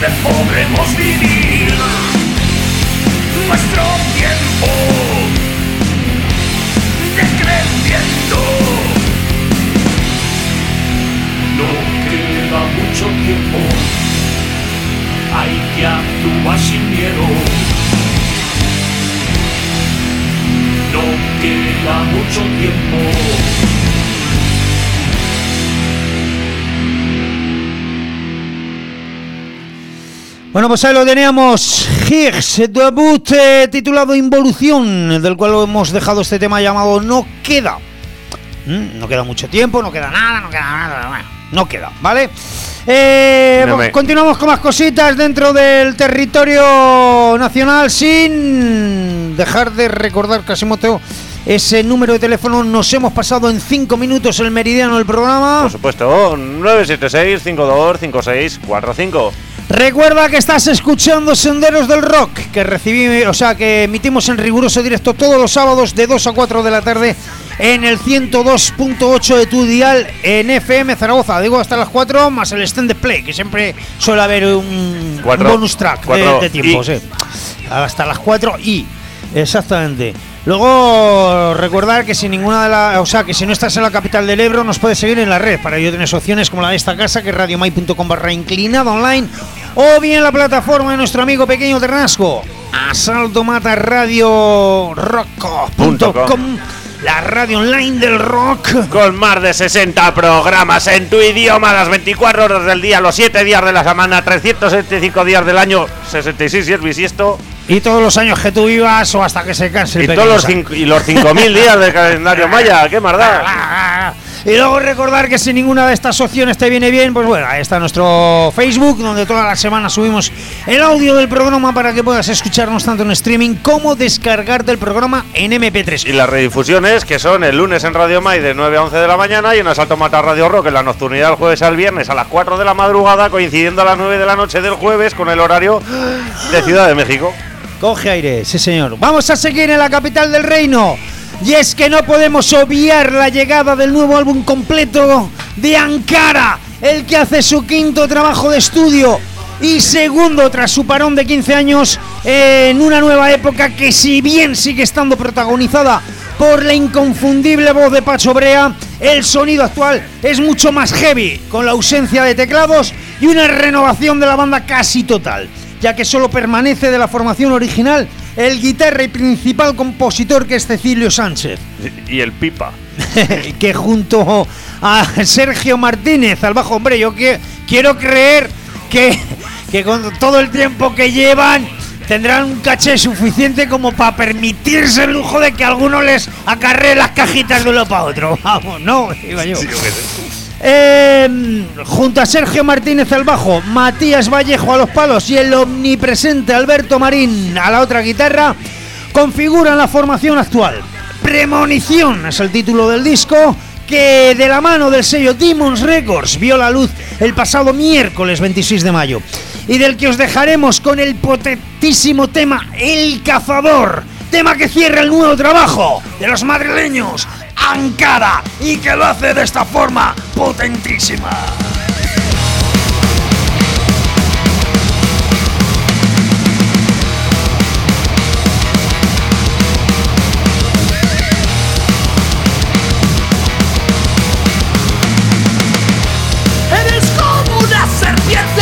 E: donde podremos vivir nuestro tiempo decreciendo. No queda mucho tiempo, hay que actuar sin miedo. No queda mucho tiempo.
B: Bueno, pues ahí lo teníamos, Higgs, debut titulado Involución, del cual hemos dejado este tema llamado No Queda. No queda mucho tiempo, no queda nada, bueno, no queda, ¿vale? Continuamos con más cositas dentro del territorio nacional, sin dejar de recordar, Casimoteo, ese número de teléfono. Nos hemos pasado en 5 minutos el meridiano del programa.
D: Por supuesto, 976-525645.
B: Recuerda que estás escuchando Senderos del Rock, que emitimos en riguroso directo todos los sábados de 2 a 4 de la tarde en el 102.8 de tu dial en FM Zaragoza. Digo hasta las 4 más el extended play, que siempre suele haber un bonus track de tiempo, sí. Hasta las 4 y exactamente. Luego recordar que si que si no estás en la capital del Ebro, nos puedes seguir en la red. Para ello tienes opciones como la de esta casa, que es radiomai.com/inclinado online, o bien la plataforma de nuestro amigo Pequeño Ternasco, asaltomatarradiorock.com, la radio online del rock,
D: con más de 60 programas en tu idioma, las 24 horas del día, los 7 días de la semana, 375 días del año, 66 si es bisiesto.
B: Y todos los años que tú vivas o hasta que se canse el
D: y todos los 5.000 días del calendario maya, qué maldad.
B: Y luego recordar que si ninguna de estas opciones te viene bien, pues bueno, ahí está nuestro Facebook, donde toda la semana subimos el audio del programa para que puedas escucharnos tanto en streaming como descargarte el programa en MP3.
D: Y las redifusiones, que son el lunes en Radio Mai de 9 a 11 de la mañana y en Asalto Mata Radio Rock en la nocturnidad del jueves al viernes a las 4 de la madrugada, coincidiendo a las 9 de la noche del jueves con el horario de Ciudad de México.
B: Coge aire, sí señor. Vamos a seguir en la capital del reino. Y es que no podemos obviar la llegada del nuevo álbum completo de Ankara, el que hace su 5º trabajo de estudio y segundo tras su parón de 15 años en una nueva época que, si bien sigue estando protagonizada por la inconfundible voz de Pacho Brea, el sonido actual es mucho más heavy, con la ausencia de teclados y una renovación de la banda casi total, ya que solo permanece de la formación original el guitarra y principal compositor, que es Cecilio Sánchez.
D: Y el pipa.
B: Que junto a Sergio Martínez al bajo, hombre, yo quiero creer que con todo el tiempo que llevan tendrán un caché suficiente como para permitirse el lujo de que alguno les acarree las cajitas de uno para otro. Vamos, no, iba yo.
D: Sí, yo qué sé.
B: Junto a Sergio Martínez al bajo, Matías Vallejo a los palos y el omnipresente Alberto Marín a la otra guitarra, configuran la formación actual. Premonición es el título del disco, que de la mano del sello Demons Records vio la luz el pasado miércoles 26 de mayo y del que os dejaremos con el potentísimo tema El Cazador, tema que cierra el nuevo trabajo de los madrileños Ankara, y que lo hace de esta forma potentísima.
E: Eres como una serpiente,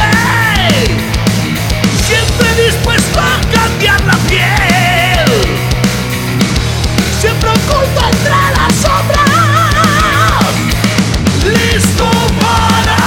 E: siempre dispuesto a cambiar la piel, siempre oculto entre las sombras, listo para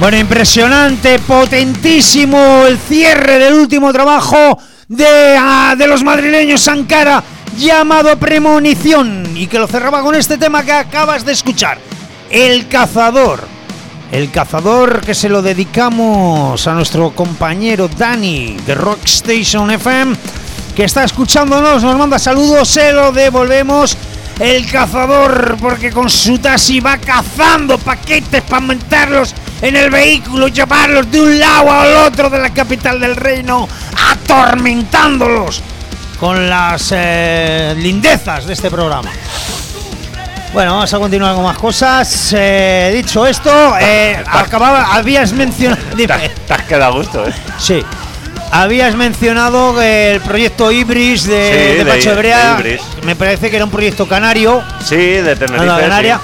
B: Bueno, impresionante, potentísimo el cierre del último trabajo de los madrileños Sankara, llamado Premonición, y que lo cerraba con este tema que acabas de escuchar, El Cazador. El Cazador, que se lo dedicamos a nuestro compañero Dani de Rockstation FM, que está escuchándonos, nos manda saludos, se lo devolvemos. El Cazador, porque con su taxi va cazando paquetes para montarlos en el vehículo y llevarlos de un lado al otro de la capital del reino, atormentándolos con las lindezas de este programa. Bueno, vamos a continuar con más cosas. Dicho esto, habías mencionado...
D: Te has quedado a gusto, ¿eh?
B: Sí. Habías mencionado el proyecto Ibris de Pacho Hebrea. Me parece que era un proyecto canario.
D: Sí, de Tenerife.
B: Canaria.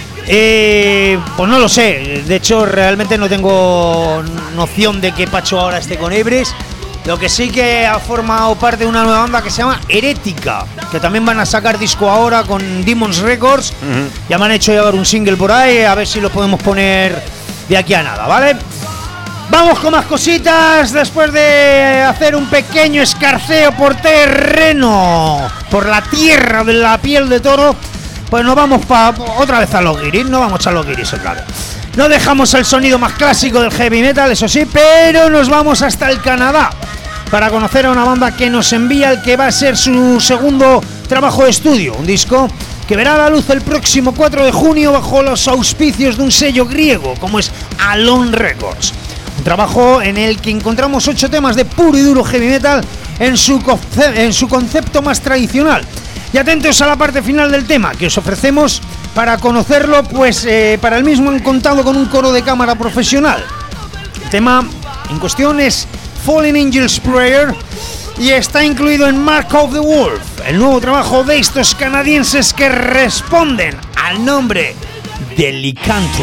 B: Pues no lo sé. De hecho, realmente no tengo noción de que Pacho ahora esté con Ibris. Lo que sí que ha formado parte de una nueva banda que se llama Herética, que también van a sacar disco ahora con Demons Records. Ya me han hecho llevar un single por ahí, a ver si lo podemos poner de aquí a nada, ¿vale? Vamos con más cositas. Después de hacer un pequeño escarceo por terreno, por la tierra de la piel de toro, pues nos vamos otra vez a los guiris. No vamos a los guiris otra vez. No dejamos el sonido más clásico del heavy metal, eso sí, pero nos vamos hasta el Canadá para conocer a una banda que nos envía el que va a ser su segundo trabajo de estudio, un disco que verá la luz el próximo 4 de junio bajo los auspicios de un sello griego como es Alone Records. Un trabajo en el que encontramos 8 temas de puro y duro heavy metal en su concepto más tradicional. Y atentos a la parte final del tema que os ofrecemos para conocerlo, pues para el mismo han contado con un coro de cámara profesional. El tema en cuestión es Fallen Angels Prayer y está incluido en Mark of the Wolf, el nuevo trabajo de estos canadienses que responden al nombre de Licantro.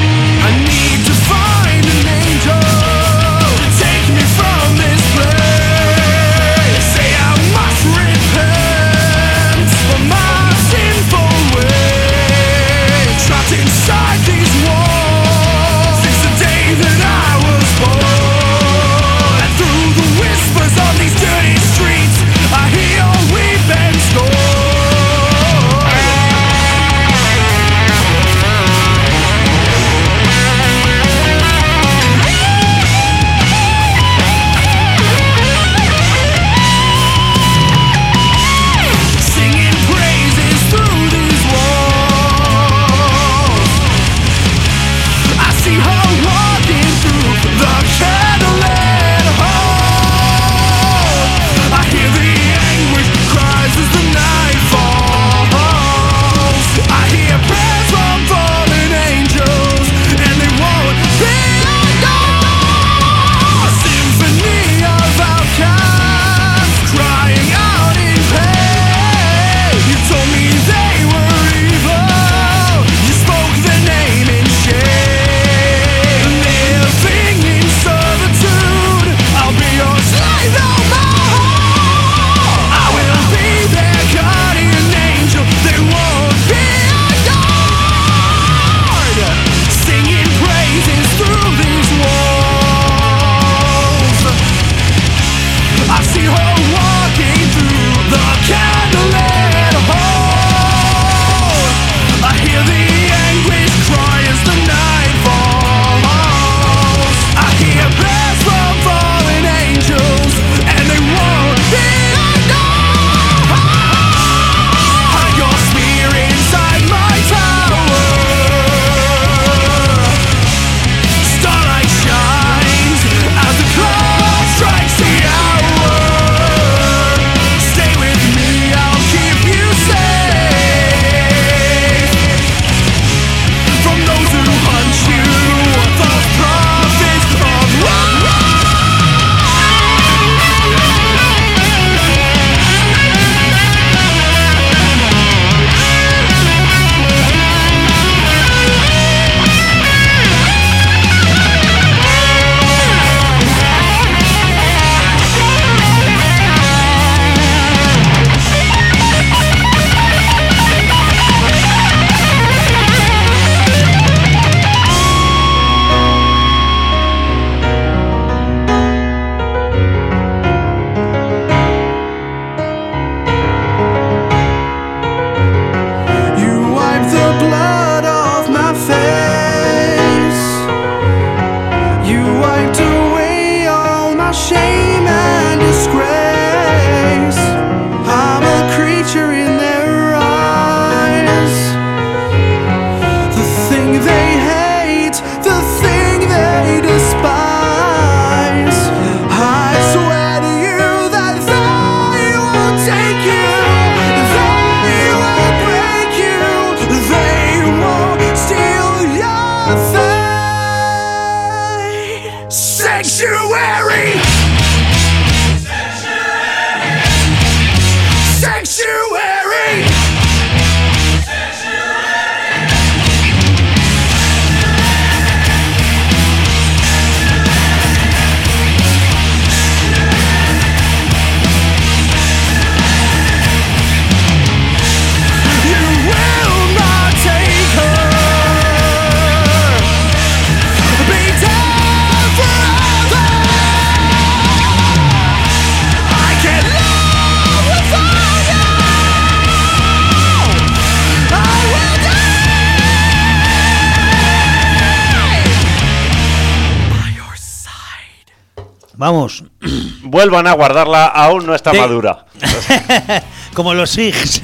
E: Take me from this place.
B: Vamos.
D: Vuelvan a guardarla, aún no está
B: Sí.
D: madura.
B: Como los SIGs.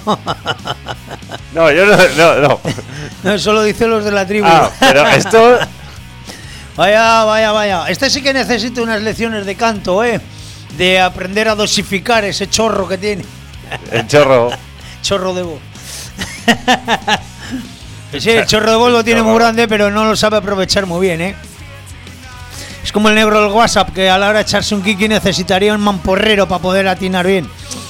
D: No, yo no.
B: No, eso lo dicen los de la tribu.
D: Pero esto...
B: Vaya. Este sí que necesita unas lecciones de canto, de aprender a dosificar ese chorro que tiene.
D: El chorro.
B: Chorro de voz. Sí, el chorro de voz lo tiene muy grande, pero no lo sabe aprovechar muy bien, Es como el negro del WhatsApp, que a la hora de echarse un kiki necesitaría un mamporrero para poder atinar bien.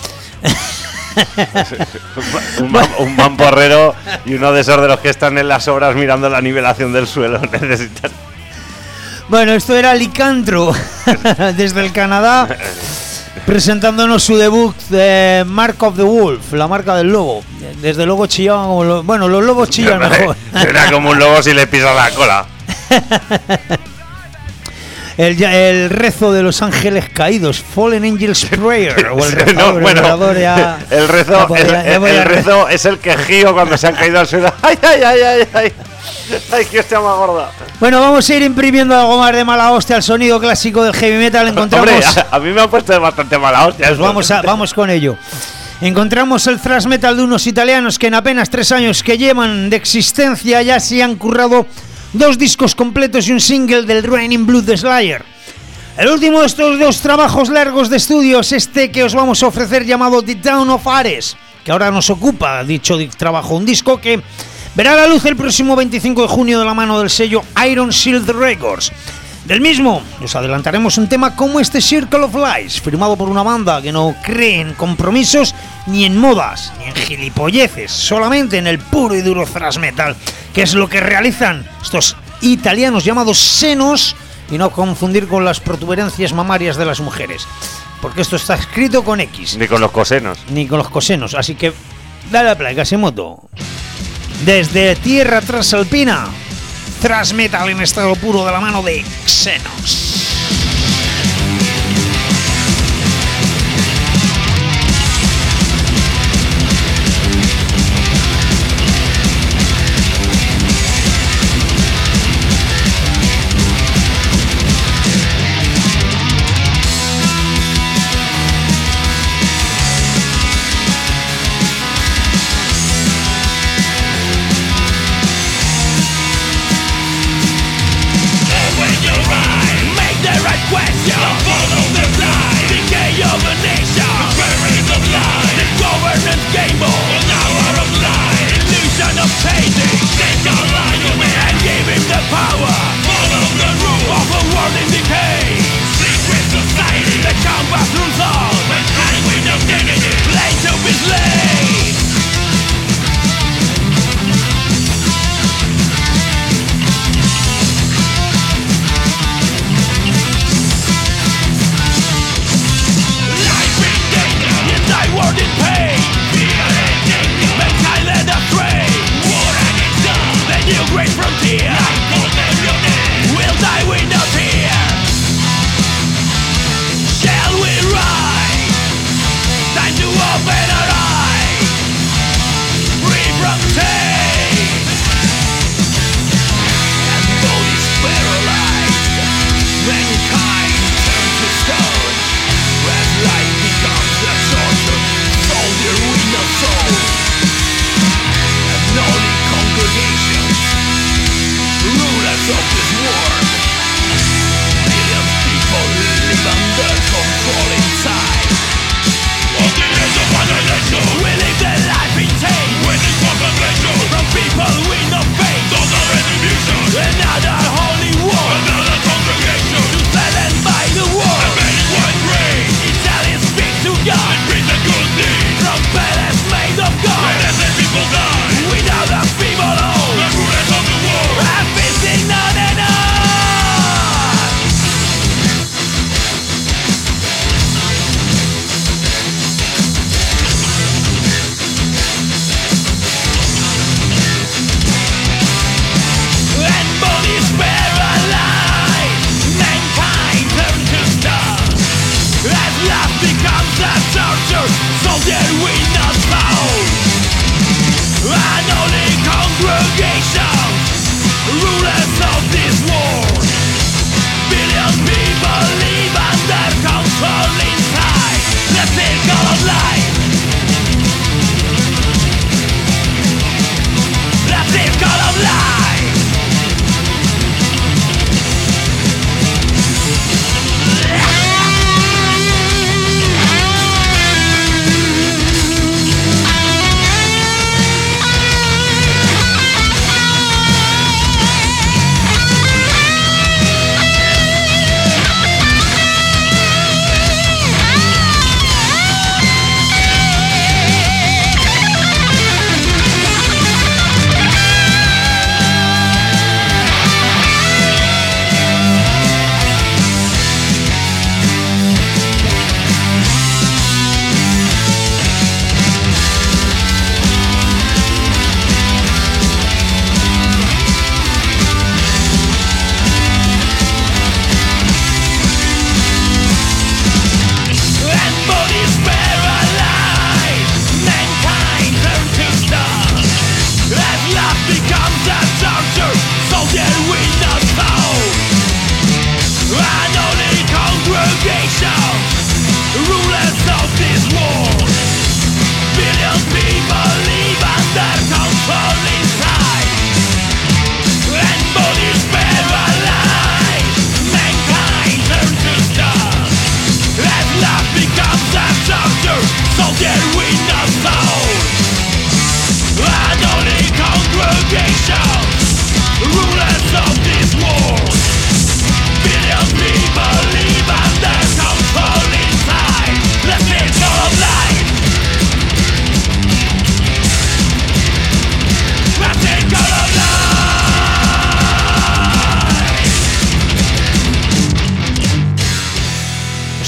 D: Un mamporrero y uno de esos de los que están en las obras mirando la nivelación del suelo. Necesitan.
B: Bueno, esto era Licantro, desde el Canadá, presentándonos su debut de Mark of the Wolf, la marca del lobo. Desde luego chillaban como los... Bueno, los lobos chillan mejor.
D: Será como un lobo si le pisas la cola.
B: El rezo de los ángeles caídos, Fallen Angels Prayer, o el rezador,
D: No, bueno,
B: el orador ya...
D: el rezo, el rezo es el quejío cuando se han caído al suelo. ¡Ay! ¡Ay, que hostia más gorda!
B: Bueno, vamos a ir imprimiendo algo más de mala hostia al sonido clásico del heavy metal. Encontramos...
D: Hombre, a mí me han puesto bastante mala hostia.
B: Pues vamos con ello. Encontramos el thrash metal de unos italianos que en apenas 3 años que llevan de existencia ya se han currado 2 discos completos y un single del Raining Blood de Slayer. El último de estos 2 trabajos largos de estudio es este que os vamos a ofrecer, llamado The Town of Ares, que ahora nos ocupa dicho trabajo, un disco que verá la luz el próximo 25 de junio de la mano del sello Iron Shield Records. Del mismo os adelantaremos un tema como este Circle of Lies, firmado por una banda que no cree en compromisos ni en modas, ni en gilipolleces, solamente en el puro y duro thrash metal, que es lo que realizan estos italianos llamados senos, y no confundir con las protuberancias mamarias de las mujeres, porque esto está escrito con X.
D: Ni con los cosenos.
B: Ni con los cosenos, así que dale a play, Casimoto. Desde tierra transalpina, thrash metal en estado puro de la mano de Xenos.
E: When you ride,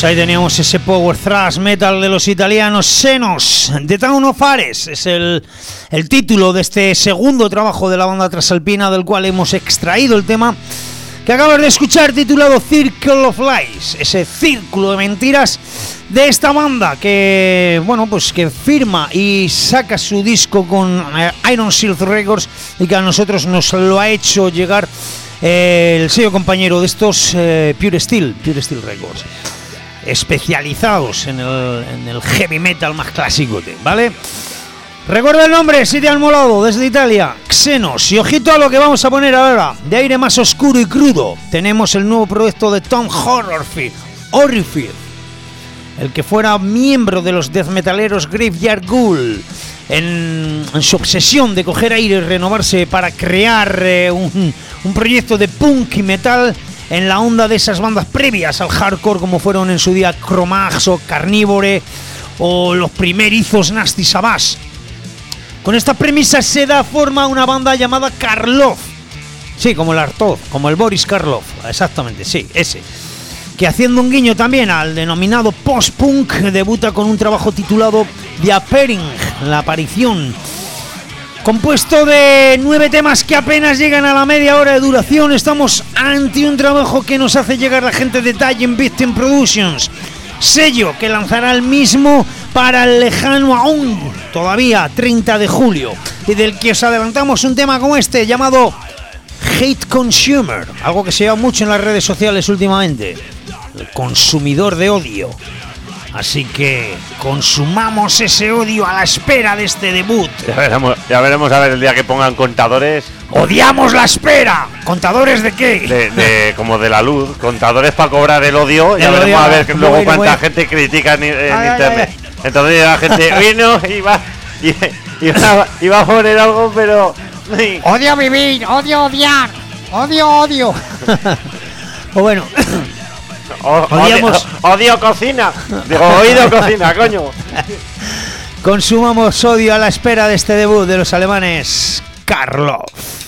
B: ahí teníamos ese power thrash metal de los italianos Senos. The Town of Ares es el título de este segundo trabajo de la banda trasalpina, del cual hemos extraído el tema que acabas de escuchar, titulado Circle of Lies, ese círculo de mentiras de esta banda que, bueno, pues que firma y saca su disco con Iron Shield Records, y que a nosotros nos lo ha hecho llegar el sello compañero de estos, Pure Steel Records, especializados en el heavy metal más clásico, ¿vale? Recuerda el nombre si te han molado, desde Italia, Xenos. Y ojito a lo que vamos a poner ahora, de aire más oscuro y crudo. Tenemos el nuevo proyecto de Tom Horrified, el que fuera miembro de los death metaleros Graveyard Ghoul, en su obsesión de coger aire y renovarse para crear un proyecto de punk y metal en la onda de esas bandas previas al hardcore, como fueron en su día Cro-Mags o Carnivore o los primerizos Nasty Savage. Con esta premisa se da forma a una banda llamada Karloff. Sí, como el Artov, como el Boris Karloff, exactamente, sí, ese. Que, haciendo un guiño también al denominado post-punk, debuta con un trabajo titulado The Appearing, la aparición. Compuesto de 9 temas que apenas llegan a la media hora de duración, estamos ante un trabajo que nos hace llegar la gente de Dying Victim Productions, sello que lanzará el mismo para el lejano aún, todavía 30 de julio, y del que os adelantamos un tema como este, llamado Hate Consumer, algo que se lleva mucho en las redes sociales últimamente, el consumidor de odio. Así que consumamos ese odio a la espera de este debut.
D: Ya veremos a ver el día que pongan contadores.
B: ¡Odiamos la espera! ¿Contadores de qué?
D: Como de la luz, contadores para cobrar el odio. Ya veremos a ver luego cuánta gente critica en internet. Entonces la gente vino y va a poner algo, pero...
B: Odio vivir, odio odiar, odio. O bueno...
D: Odio cocina. Digo, oído cocina, coño.
B: Consumamos odio a la espera de este debut de los alemanes Karloff.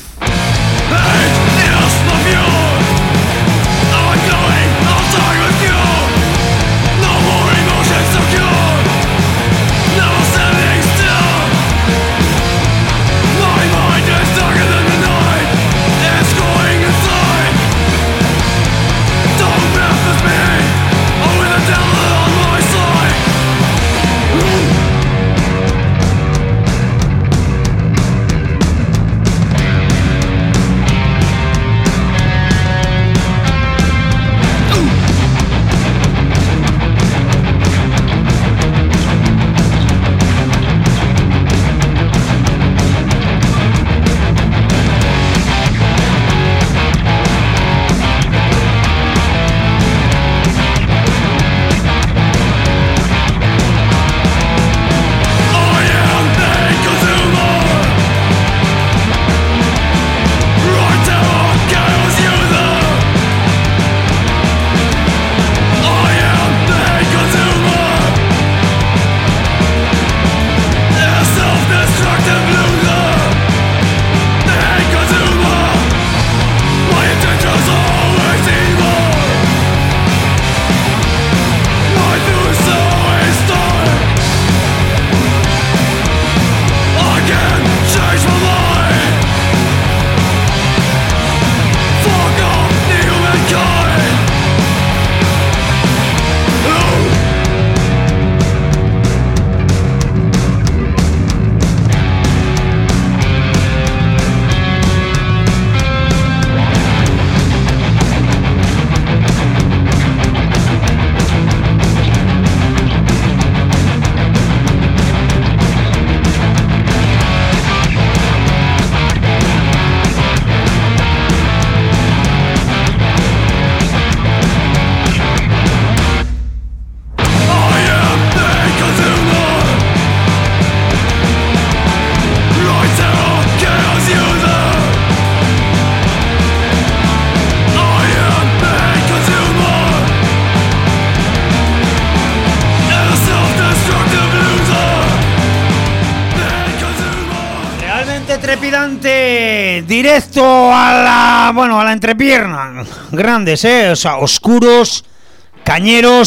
B: Trepidante, directo a la entrepierna, grandes, o sea, oscuros, cañeros,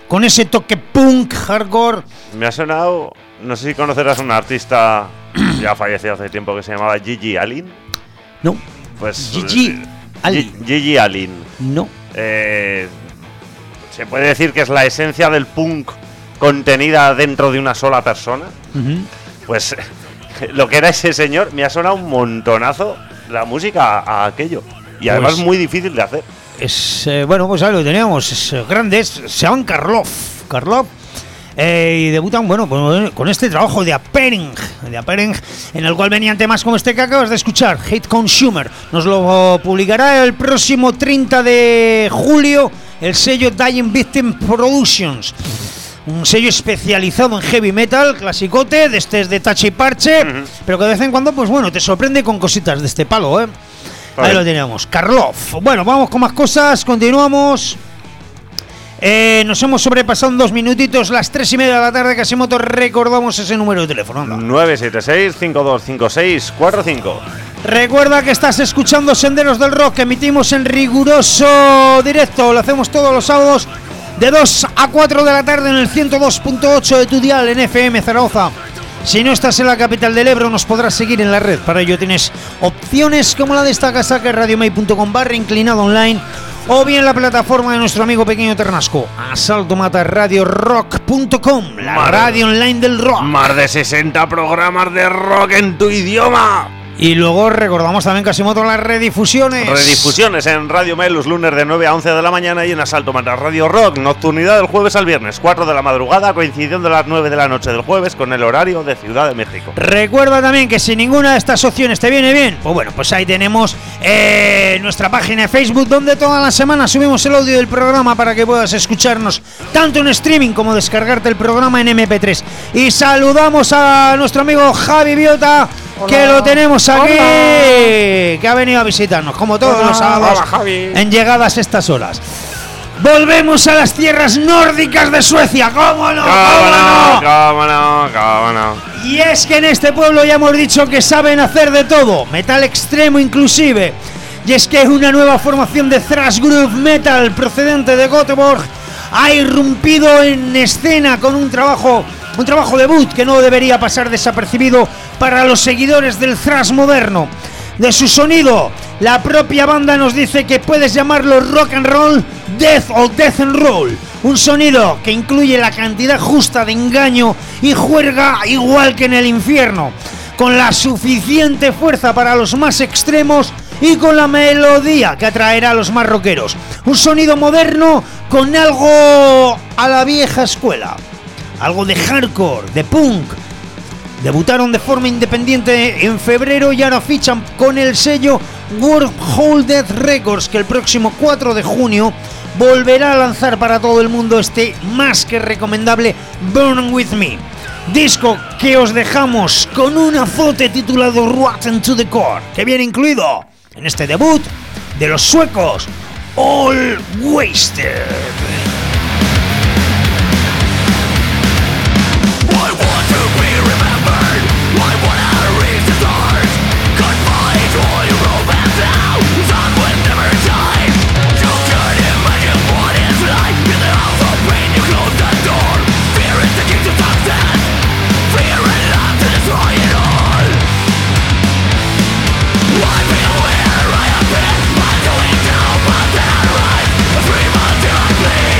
B: con ese toque punk, hardcore.
D: Me ha sonado, no sé si conocerás a un artista ya fallecido hace tiempo que se llamaba Gigi Allen.
B: No.
D: Pues
B: Gigi Allen.
D: Gigi Allen.
B: No.
D: Se puede decir que es la esencia del punk contenida dentro de una sola persona. Pues lo que era ese señor me ha sonado un montonazo la música a aquello. Y además
B: Pues-
D: muy difícil de hacer.
B: Es, bueno, pues ahí lo teníamos, es grande, se llaman Karloff, y debutan, bueno, pues, con este trabajo de Appearing, en el cual venían temas como este que acabas de escuchar, Hate Consumer. Nos lo publicará el próximo 30 de julio el sello Dying Victim Productions, un sello especializado en heavy metal, clasicote, de este es de tache y parche, pero que de vez en cuando, pues bueno, te sorprende con cositas de este palo, Ahí lo teníamos, Karloff. Bueno, vamos con más cosas, continuamos. Nos hemos sobrepasado en 2 minutitos las 3:30 de la tarde, Casimoto, recordamos ese número de teléfono. Anda.
D: 976-525645.
B: Recuerda que estás escuchando Senderos del Rock, que emitimos en riguroso directo, lo hacemos todos los sábados de 2 a 4 de la tarde en el 102.8 de tu dial en FM Zaragoza. Si no estás en la capital del Ebro, nos podrás seguir en la red. Para ello tienes opciones como la de esta casa, que es radiomay.com/inclinado online, o bien la plataforma de nuestro amigo Pequeño Ternasco, asaltomatarradiorock.com, la radio online del rock.
D: Más de 60 programas de rock en tu idioma.
B: Y luego recordamos también, Casimoto, las redifusiones.
D: Redifusiones en Radio Mail los lunes de 9 a 11 de la mañana y en Asalto Matar Radio Rock, nocturnidad del jueves al viernes, 4 de la madrugada, coincidiendo las 9 de la noche del jueves con el horario de Ciudad de México.
B: Recuerda también que si ninguna de estas opciones te viene bien, pues bueno, pues ahí tenemos nuestra página de Facebook, donde toda la semana subimos el audio del programa para que puedas escucharnos tanto en streaming como descargarte el programa en MP3. Y saludamos a nuestro amigo Javi Biota, que lo tenemos aquí, que ha venido a visitarnos como todos los sábados en llegadas estas horas. Volvemos a las tierras nórdicas de Suecia, ¿cómo no?
D: ¿Cómo no?
B: Y es que en este pueblo ya hemos dicho que saben hacer de todo, metal extremo inclusive. Y es que una nueva formación de thrash groove metal procedente de Göteborg ha irrumpido en escena con un trabajo debut que no debería pasar desapercibido para los seguidores del thrash moderno. De su sonido, la propia banda nos dice que puedes llamarlo rock and roll, death o death and roll. Un sonido que incluye la cantidad justa de engaño y juerga igual que en el infierno, con la suficiente fuerza para los más extremos y con la melodía que atraerá a los más rockeros. Un sonido moderno con algo a la vieja escuela, algo de hardcore, de punk. Debutaron de forma independiente en febrero y ahora fichan con el sello Wormhole Death Records, que el próximo 4 de junio volverá a lanzar para todo el mundo este más que recomendable Burn With Me. Disco que os dejamos con un azote titulado Rotten to the Core, que viene incluido en este debut de los suecos All Wasted.
E: Play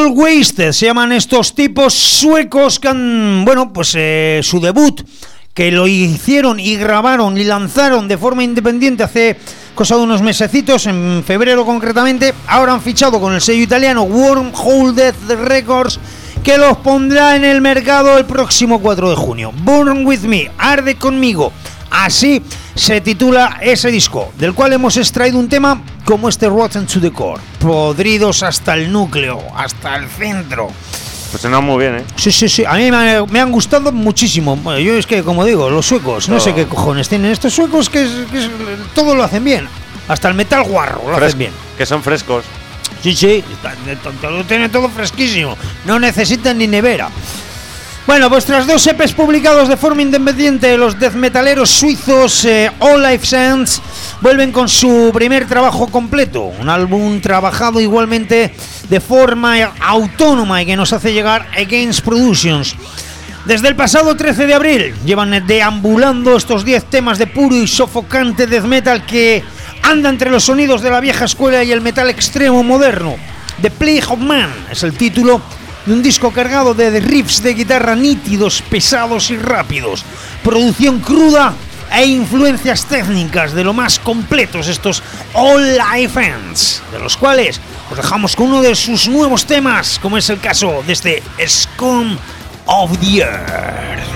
B: All Wasted se llaman estos tipos suecos que han, bueno, pues su debut, que lo hicieron y grabaron y lanzaron de forma independiente hace cosa de unos mesecitos, en febrero concretamente. Ahora han fichado con el sello italiano Wormhole Death Records, que los pondrá en el mercado el próximo 4 de junio. Burn With Me, Arde Conmigo, así se titula ese disco, del cual hemos extraído un tema como este Rotten to the Core, podridos hasta el núcleo, hasta el centro.
D: Pues suena muy bien, ¿eh?
B: Sí, a mí me han gustado muchísimo. Bueno, yo es que, como digo, los suecos, no sé qué cojones tienen estos suecos que todo lo hacen bien, hasta el metal guarro lo hacen bien.
D: Que son frescos.
B: Sí, lo tienen todo fresquísimo, no necesitan ni nevera. Bueno, vuestras dos EPs publicados de forma independiente, los death metaleros suizos All Life Sense vuelven con su primer trabajo completo, un álbum trabajado igualmente de forma autónoma y que nos hace llegar Against Productions. Desde el pasado 13 de abril llevan deambulando estos 10 temas de puro y sofocante death metal que anda entre los sonidos de la vieja escuela y el metal extremo moderno. The Plague of Man es el título de un disco cargado de riffs de guitarra nítidos, pesados y rápidos, producción cruda e influencias técnicas de lo más completos, estos All Life Ends, de los cuales os dejamos con uno de sus nuevos temas, como es el caso de este Scum of the Earth.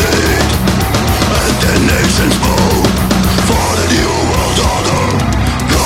E: For the new world order,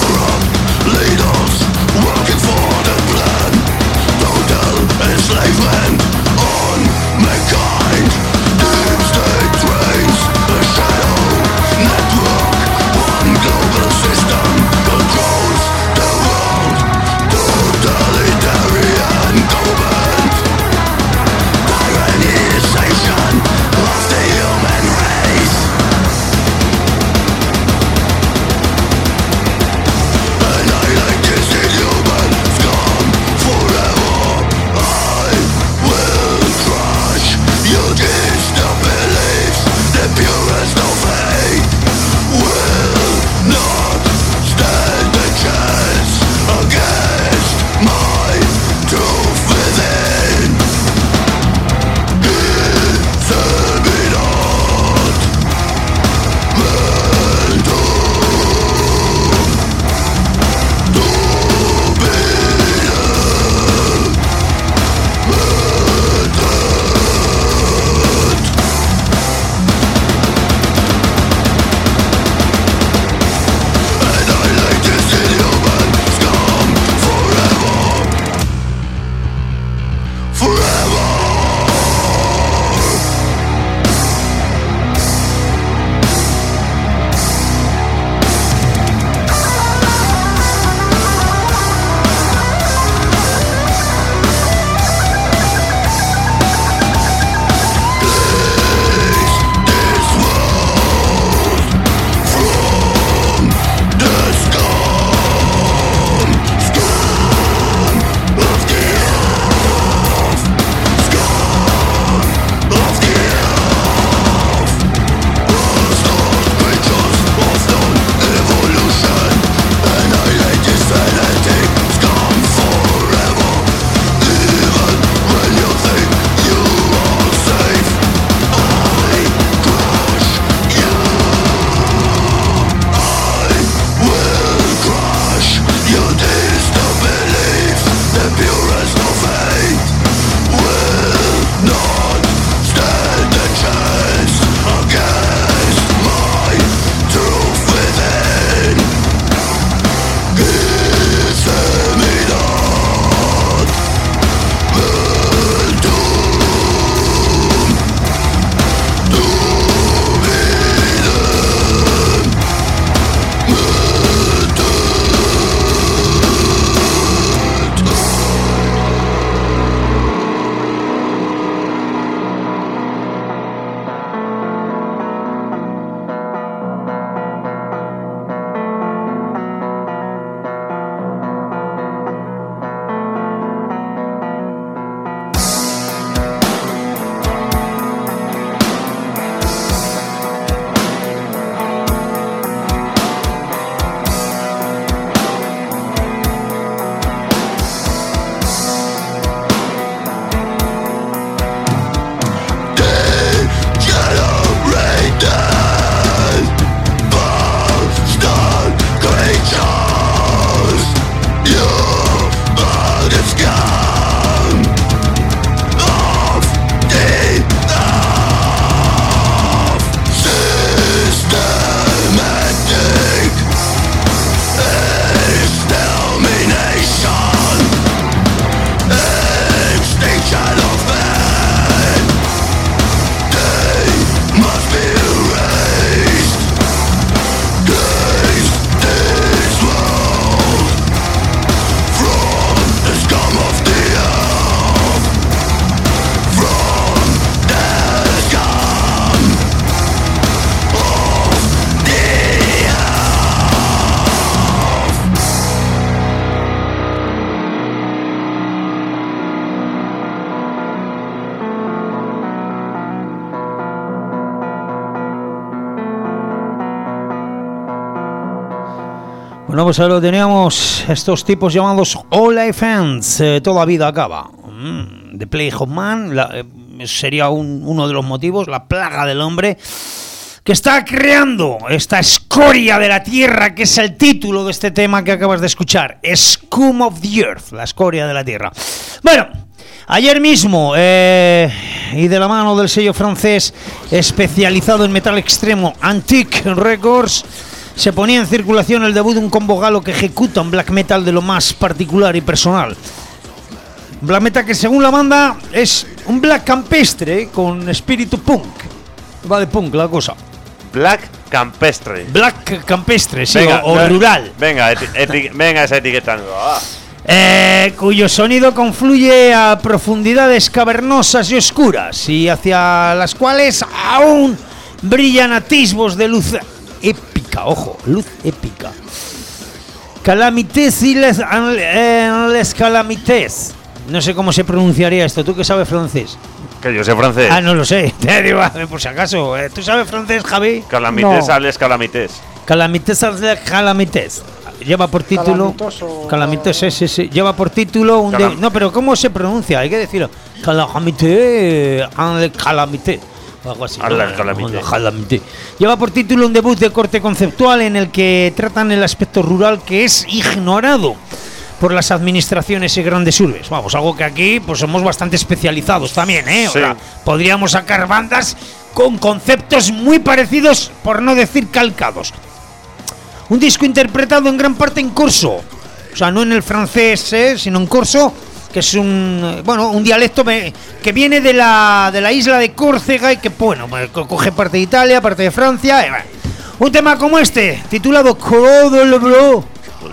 B: Bueno, pues ahora teníamos estos tipos llamados All I Fans, Toda Vida Acaba. The Plague of Man, sería uno de los motivos, la plaga del hombre, que está creando esta escoria de la tierra, que es el título de este tema que acabas de escuchar, Scum of the Earth, la escoria de la tierra. Bueno, ayer mismo, y de la mano del sello francés especializado en metal extremo Antique Records, se ponía en circulación el debut de un combo galo que ejecuta un black metal de lo más particular y personal. Black metal que, según la banda, es un black campestre con espíritu punk. Va de punk la cosa.
D: Black campestre.
B: Black campestre, sí,
D: Venga,
B: o rural.
D: Venga, venga esa etiqueta nueva.
B: Cuyo sonido confluye a profundidades cavernosas y oscuras, y hacia las cuales aún brillan atisbos de luz épica, ojo, luz épica. Calamités y les calamités. No sé cómo se pronunciaría esto. ¿Tú que sabes francés?
D: Que yo sé francés.
B: Ah, no lo sé. Te digo, por si acaso. ¿Tú sabes francés, Javi?
D: Calamités a les calamités.
B: Calamités a les calamités. Lleva por título. Calamités, sí. Lleva por título un. No, pero ¿cómo se pronuncia? Hay que decirlo. Calamité a les calamité. Algo así. Calamité. Lleva por título un debut de corte conceptual en el que tratan el aspecto rural que es ignorado por las administraciones y grandes urbes. Vamos, algo que aquí pues somos bastante especializados también, ¿eh?
D: Sí.
B: O sea, podríamos sacar bandas con conceptos muy parecidos, por no decir calcados. Un disco interpretado en gran parte en corso, o sea, no en el francés, sino en corso, que es un dialecto que viene de la isla de Córcega y que, bueno, coge parte de Italia, parte de Francia. Un tema como este, titulado Coro de l'Ebro,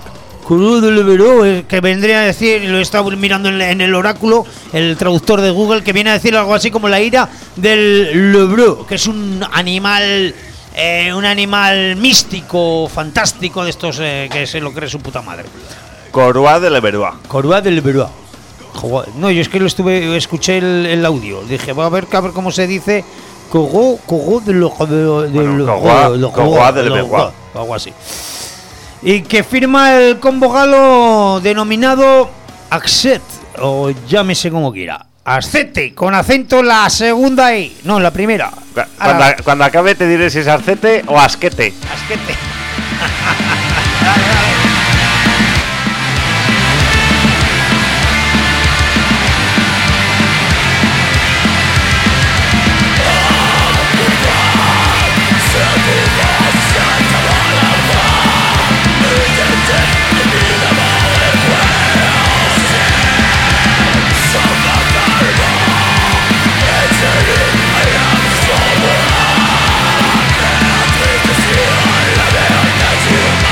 B: que vendría a decir, lo he estado mirando en el oráculo, el traductor de Google, que viene a decir algo así como la ira del Lebro, que es un animal místico, fantástico, de estos que se lo cree su puta madre.
D: Coroa de Leberoa.
B: Coroa de Leberoa. No, yo es que escuché el audio. Dije, voy a ver cómo se dice. Coro de Leberoa. Algo así. Y que firma el combo galo denominado Accept, o llámese como quiera. Ascete, con acento la segunda I, no, la primera.
D: Cuando acabe te diré si es arcete o asquete.
B: Asquete.
E: I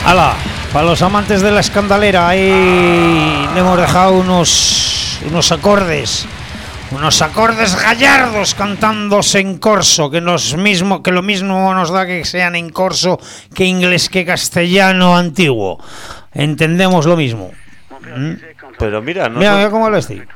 B: ¡Hala! Para los amantes de la escandalera, ahí le hemos dejado unos acordes gallardos cantándose en corso, que lo mismo nos da que sean en corso que inglés que castellano antiguo. Entendemos lo mismo.
D: Pero mira, no.
B: Mira cómo lo estoy.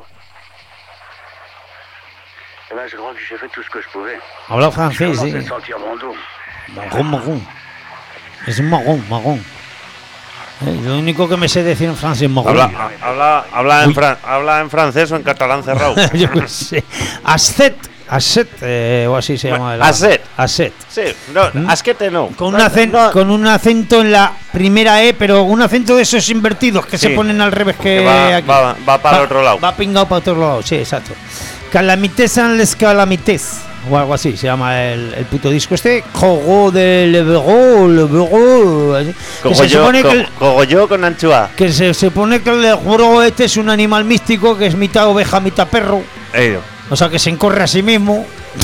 B: Habla francés, sí. Marrón. Es marrón. Lo único que me sé decir en francés es marrón.
D: Habla en francés o en catalán cerrado.
B: Yo no sé. Asset, o así se llama. Asset.
D: Sí, no, asquete no.
B: Con un acento en la primera E, pero un acento de esos invertidos que se ponen al revés que aquí.
D: Va para el otro lado.
B: Va pingado para otro lado, sí, exacto. Calamités en les calamités, o algo así se llama el puto disco este. Cogo de Le Bureau.
D: Cogollo con anchoa.
B: Que se supone que el Le Bureau este es un animal místico que es mitad oveja, mitad perro. O sea, que se encorre a sí mismo.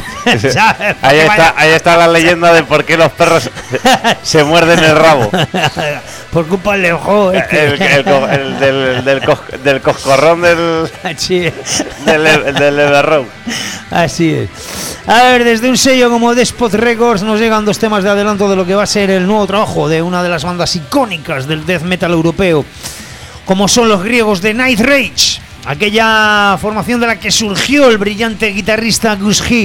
D: Ahí está la leyenda de por qué los perros se muerden el rabo.
B: Por culpa del león.
D: Del coscorrón del Everrow.
B: Así es. A ver, desde un sello como Despot Records nos llegan 2 temas de adelanto de lo que va a ser el nuevo trabajo de una de las bandas icónicas del death metal europeo, como son los griegos de Night Rage, aquella formación de la que surgió el brillante guitarrista Gus G,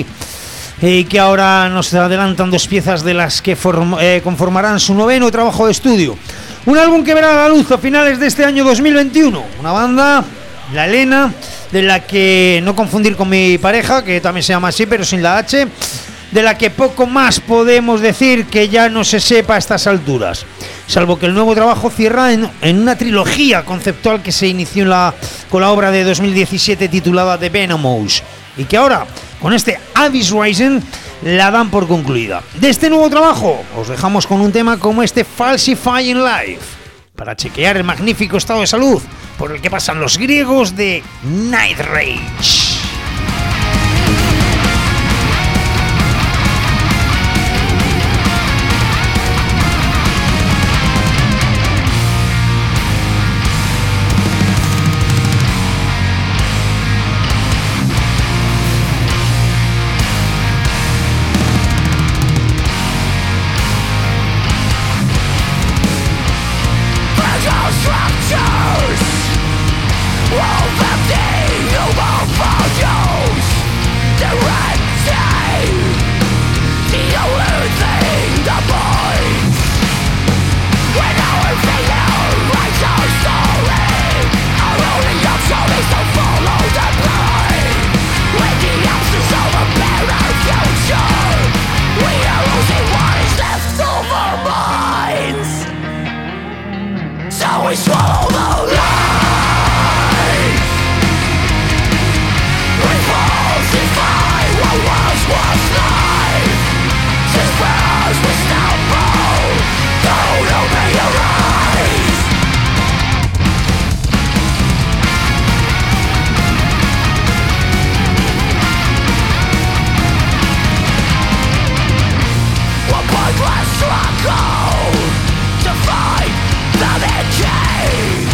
B: y que ahora nos adelantan 2 piezas de las que conformarán su 9º trabajo de estudio. Un álbum que verá la luz a finales de este año 2021. Una banda, La Elena, de la que no confundir con mi pareja, que también se llama así, pero sin la H, de la que poco más podemos decir que ya no se sepa a estas alturas. Salvo que el nuevo trabajo cierra en una trilogía conceptual que se inició con la obra de 2017 titulada The Venomous, y que ahora, con este Abyss Rising, la dan por concluida. De este nuevo trabajo os dejamos con un tema como este Falsifying Life, para chequear el magnífico estado de salud por el que pasan los griegos de Night Rage.
E: To find the change.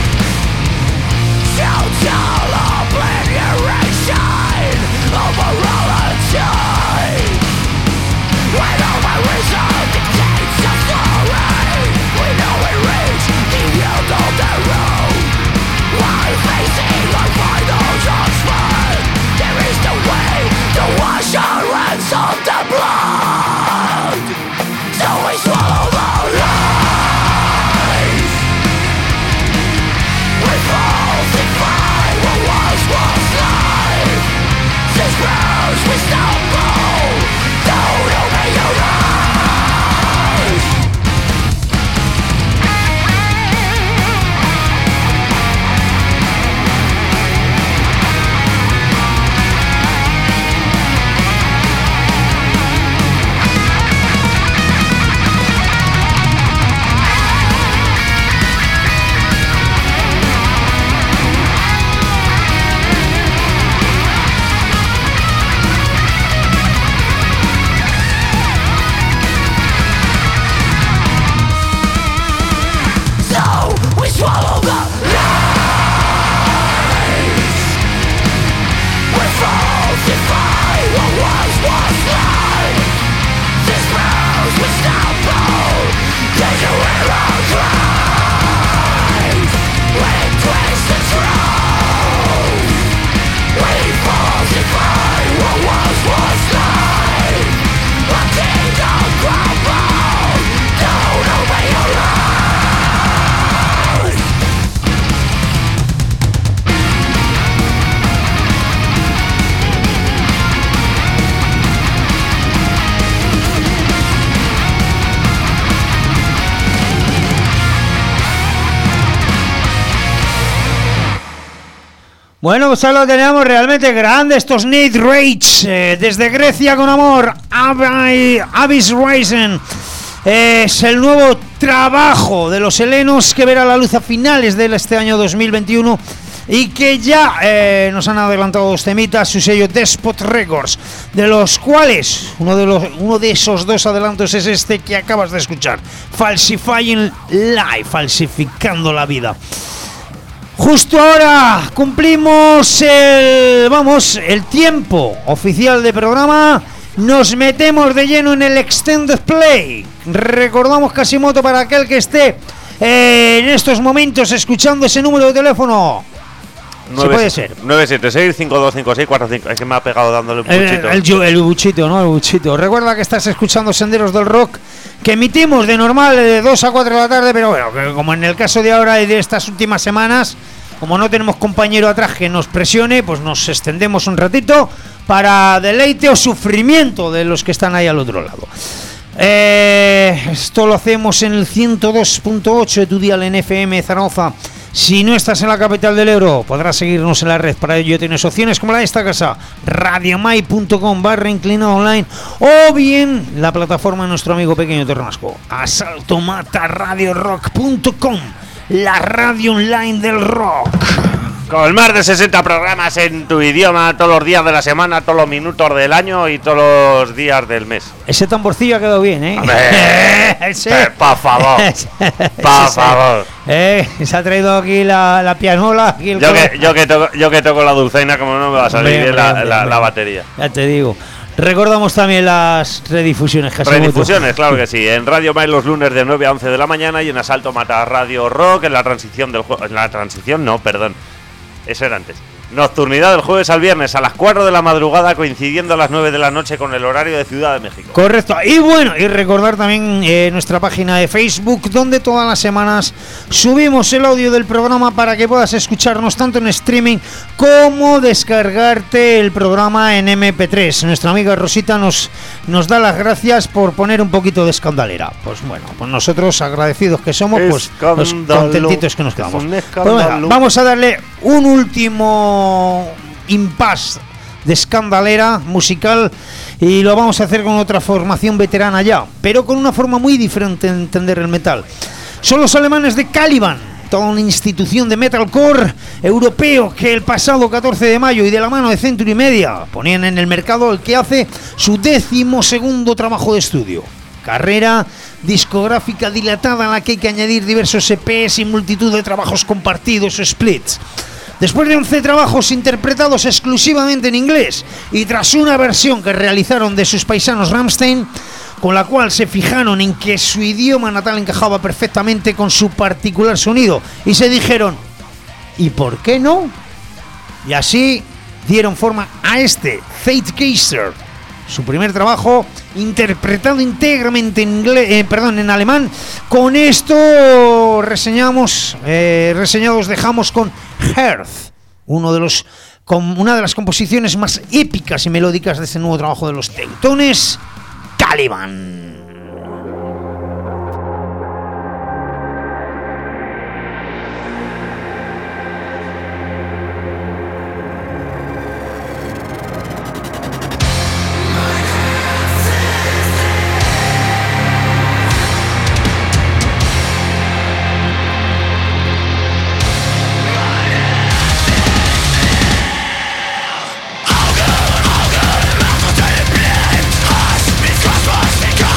B: Bueno, pues ahora lo tenemos realmente grande, estos Nate Rage, desde Grecia con amor, Abyss Rising. Es el nuevo trabajo de los helenos que verá la luz a finales de este año 2021 y que ya nos han adelantado dos temitas, su sello Despot Records, de los cuales uno de esos dos adelantos es este que acabas de escuchar, Falsifying Life, falsificando la vida. Justo ahora cumplimos el tiempo oficial de programa. Nos metemos de lleno en el Extended Play. Recordamos Casimoto para aquel que esté en estos momentos escuchando ese número de teléfono. ¿Se puede ser?
D: 976-525645. Es que me ha pegado dándole un buchito.
B: El buchito, ¿no? El buchito. Recuerda que estás escuchando Senderos del Rock, que emitimos de normal de 2 a 4 de la tarde, pero bueno, que como en el caso de ahora y de estas últimas semanas, como no tenemos compañero atrás que nos presione, pues nos extendemos un ratito para deleite o sufrimiento de los que están ahí al otro lado. Esto lo hacemos en el 102.8 de tu dial en FM Zaragoza. Si no estás en la capital del Ebro, podrás seguirnos en la red. Para ello tienes opciones como la de esta casa, radiomai.com/inclinado online, o bien la plataforma de nuestro amigo Pequeño Tornasco, asaltomataradiorock.com, la radio online del rock.
D: Con más de 60 programas en tu idioma, todos los días de la semana, todos los minutos del año y todos los días del mes.
B: Ese tamborcillo ha quedado bien, ¿eh?
D: Por favor. Por favor.
B: Se ha traído aquí la pianola. Aquí
D: yo que toco la dulzaina, como no me va a salir bien la batería.
B: Ya te digo. Recordamos también las redifusiones.
D: Redifusiones, claro que sí. En Radio Mai los lunes de 9 a 11 de la mañana y en Asalto Mata Radio Rock en la transición del juego. En la transición, no, perdón. Eso era antes. Nocturnidad del jueves al viernes a las 4 de la madrugada, coincidiendo a las 9 de la noche con el horario de Ciudad de México.
B: Correcto. Y bueno, y recordar también nuestra página de Facebook, donde todas las semanas subimos el audio del programa para que puedas escucharnos tanto en streaming como descargarte el programa en MP3. Nuestra amiga Rosita nos da las gracias por poner un poquito de escandalera. Pues bueno, pues nosotros agradecidos que somos, pues los contentitos que nos quedamos. Pues venga, vamos a darle un último impasse de escandalera musical y lo vamos a hacer con otra formación veterana ya, pero con una forma muy diferente de entender el metal. Son los alemanes de Caliban, toda una institución de metalcore europeo que el pasado 14 de mayo y de la mano de Century Media ponían en el mercado el que hace su 12º trabajo de estudio. Carrera discográfica dilatada en la que hay que añadir diversos EPs y multitud de trabajos compartidos o splits. Después de 11 trabajos interpretados exclusivamente en inglés y tras una versión que realizaron de sus paisanos Rammstein, con la cual se fijaron en que su idioma natal encajaba perfectamente con su particular sonido y se dijeron, ¿y por qué no? Y así dieron forma a este Zeitgeister, su primer trabajo interpretado íntegramente en alemán. Con esto reseñados dejamos con Hearth, una de las composiciones más épicas y melódicas de este nuevo trabajo de los teutones, Caliban.
E: Blind, us, bis was was,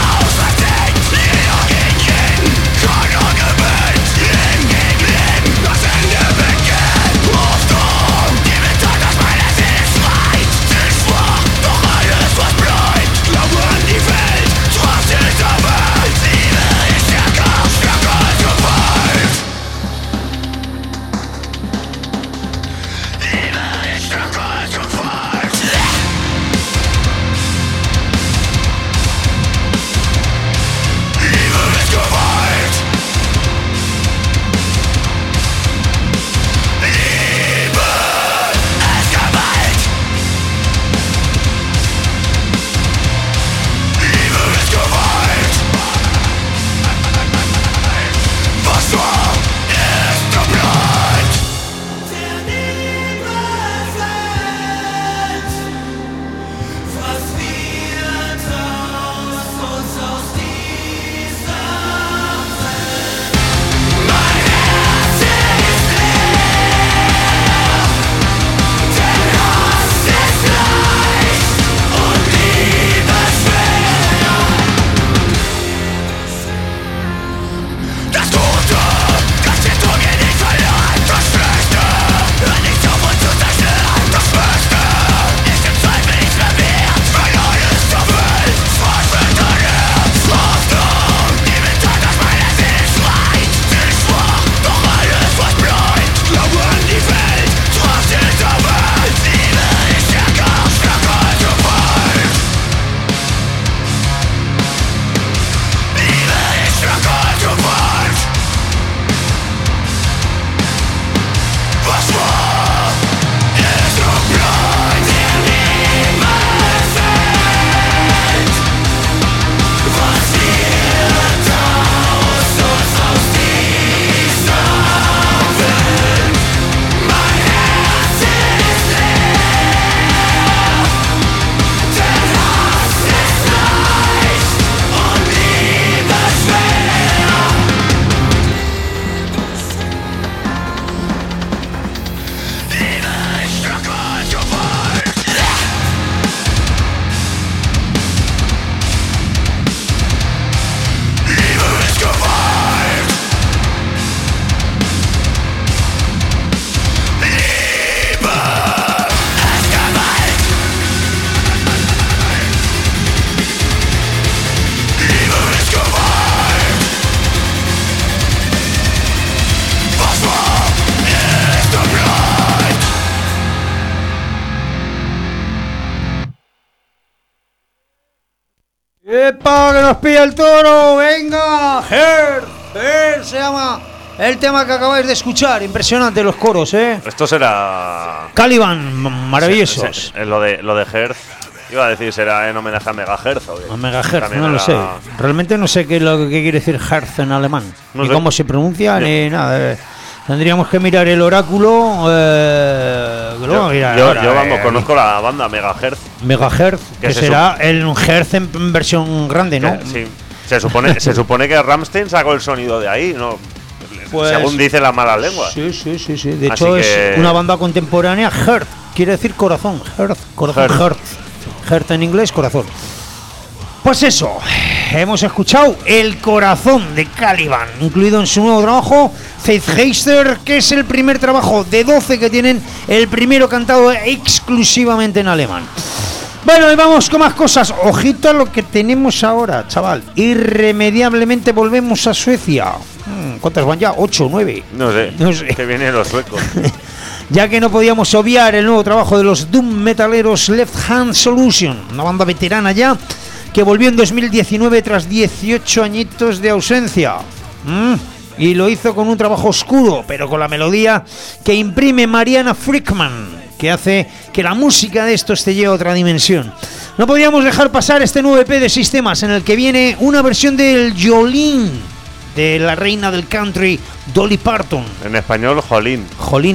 B: ¡Epa, que nos pilla el toro! ¡Venga! Her se llama el tema que acabáis de escuchar. Impresionante los coros, ¿eh?
D: Esto será...
B: Caliban, maravillosos.
D: Lo de Hertz, iba a decir, será en homenaje a Megahertz. ¿O qué?
B: A Megahertz,
D: También
B: no lo
D: era-
B: sé. Realmente no sé qué es lo que quiere decir Hertz en alemán.
D: No
B: Ni
D: sé.
B: cómo se pronuncia, ni nada. Tendríamos que mirar el oráculo. Que lo vamos a mirar ahora,
D: Yo vamos, conozco la banda Megahertz.
B: Megahertz, que
D: se
B: será el Hertz en versión grande, ¿no?
D: Sí. Se supone que Rammstein sacó el sonido de ahí, ¿no?
B: Pues-
D: Según dicen las malas lenguas.
B: Sí. De
D: Así
B: hecho,
D: que-
B: es una banda contemporánea. Hertz quiere decir corazón. Corazón.
D: Hertz.
B: Hertz en inglés, corazón. Pues eso, hemos escuchado El Corazón de Caliban, incluido en su nuevo trabajo, Zeitgeister, que es el primer trabajo de 12 que tienen, el primero cantado exclusivamente en alemán. Bueno, y vamos con más cosas. Ojito a lo que tenemos ahora, chaval. Irremediablemente volvemos a Suecia. ¿Cuántas van ya? 8, 9.
D: No sé. Que vienen los suecos.
B: Ya que no podíamos obviar el nuevo trabajo de los doom metaleros Left Hand Solution, una banda veterana ya, que volvió en 2019 tras 18 añitos de ausencia. Y lo hizo con un trabajo oscuro, pero con la melodía que imprime Mariana Frickman, que hace que la música de estos te lleve a otra dimensión. No podíamos dejar pasar este nuevo EP de Sistemas, en el que viene una versión del Jolene, de la reina del country, Dolly Parton.
D: En español, Jolín.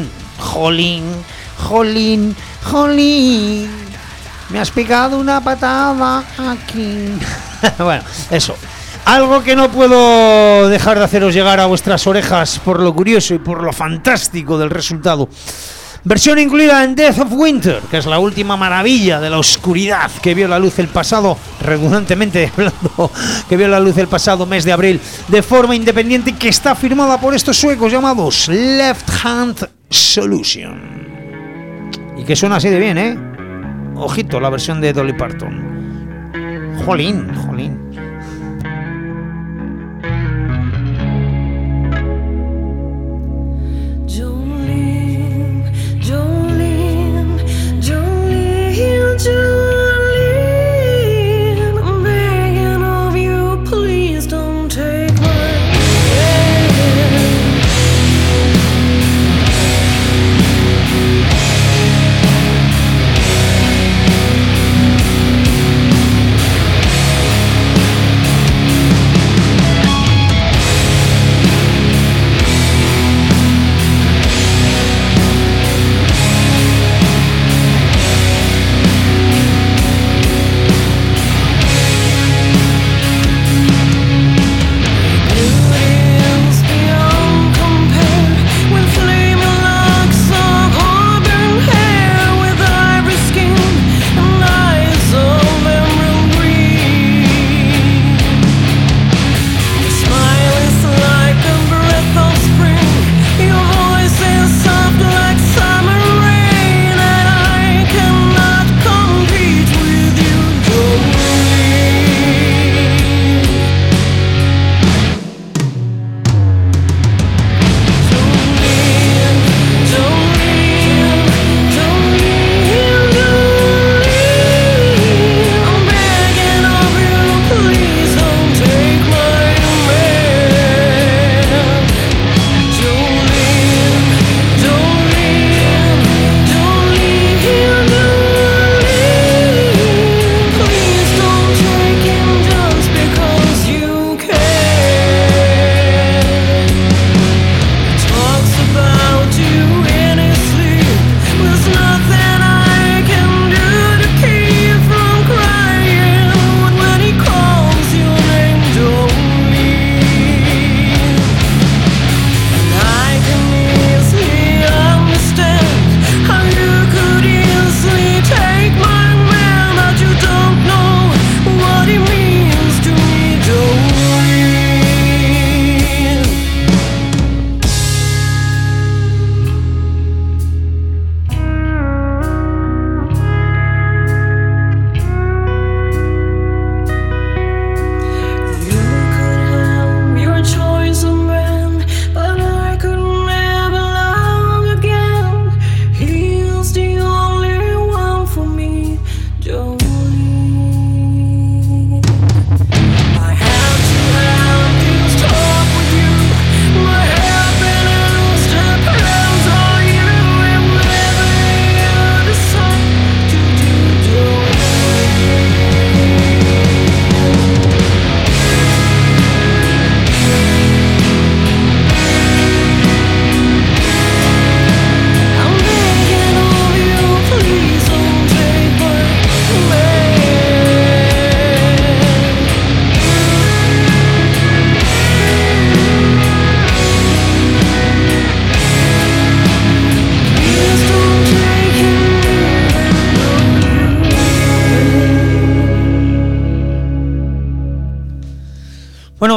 B: Jolín. Me has pegado una patada aquí. Bueno, eso. Algo que no puedo dejar de haceros llegar a vuestras orejas por lo curioso y por lo fantástico del resultado. Versión incluida en Death of Winter, que es la última maravilla de la oscuridad que vio la luz el pasado, redundantemente hablando, que vio la luz el pasado mes de abril, de forma independiente, que está firmada por estos suecos llamados Left Hand Solution. Y que suena así de bien, ¿eh? Ojito, la versión de Dolly Parton. Jolín.
F: Jolene, I'm begging of you, please don't take my hand.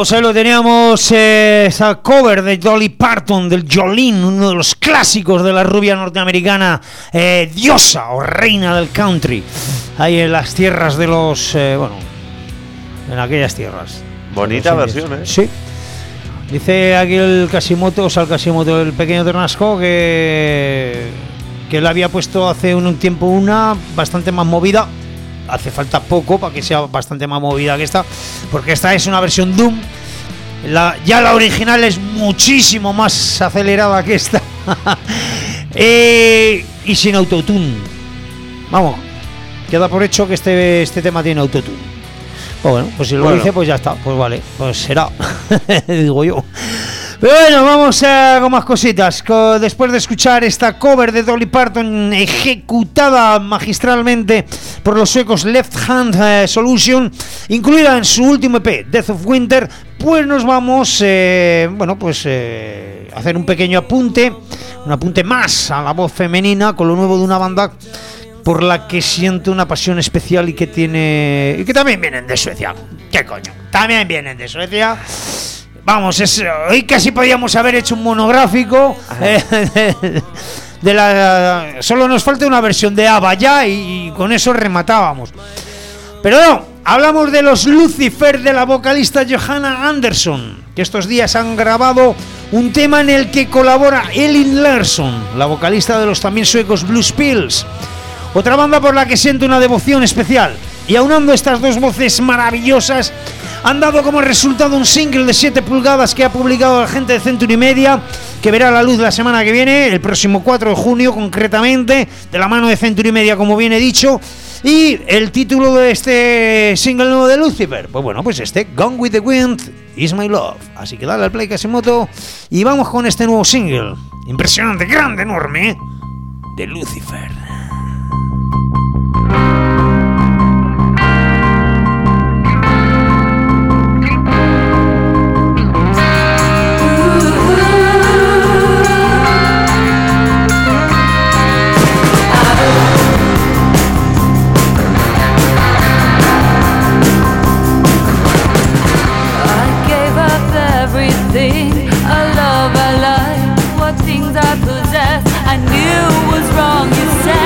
B: teníamos, esa cover de Dolly Parton, del Jolene, uno de los clásicos de la rubia norteamericana, diosa o reina del country, ahí en las tierras de los, en aquellas tierras.
D: Bonita versión, ¿eh?
B: Sí. Dice aquí el Casimoto, el pequeño Ternasco, que él había puesto hace un tiempo una bastante más movida. Hace falta poco para que sea bastante más movida que esta, porque esta es una versión Doom. Ya la original es muchísimo más acelerada que esta. Y sin autotune. Vamos, queda por hecho que este tema tiene autotune. Bueno, pues si lo dice, pues ya está. Pues vale, pues será. Digo yo. Pero bueno, vamos con más cositas. Después de escuchar esta cover de Dolly Parton ejecutada magistralmente por los suecos Left Hand Solution, incluida en su último EP, Death of Winter, pues nos vamos a hacer un pequeño apunte, un apunte más a la voz femenina con lo nuevo de una banda por la que siento una pasión especial y que también vienen de Suecia. ¿Qué coño? También vienen de Suecia. Vamos, hoy casi podíamos haber hecho un monográfico solo nos falta una versión de ABBA ya y con eso rematábamos. Pero no, hablamos de los Lucifer de la vocalista Johanna Andersson, que estos días han grabado un tema en el que colabora Elin Larsson, la vocalista de los también suecos Blues Pills, otra banda por la que siento una devoción especial. Y aunando estas dos voces maravillosas, han dado como resultado un single de 7 pulgadas que ha publicado la gente de Century Media, que verá la luz la semana que viene, el próximo 4 de junio concretamente, de la mano de Century Media, como bien he dicho. Y el título de este single nuevo de Lucifer, pues bueno, pues Gone with the Wind is my love. Así que dale al play, Casimoto, y vamos con este nuevo single, impresionante, grande, enorme, de Lucifer.
F: I love, I like what things I possess. I knew was wrong, you said.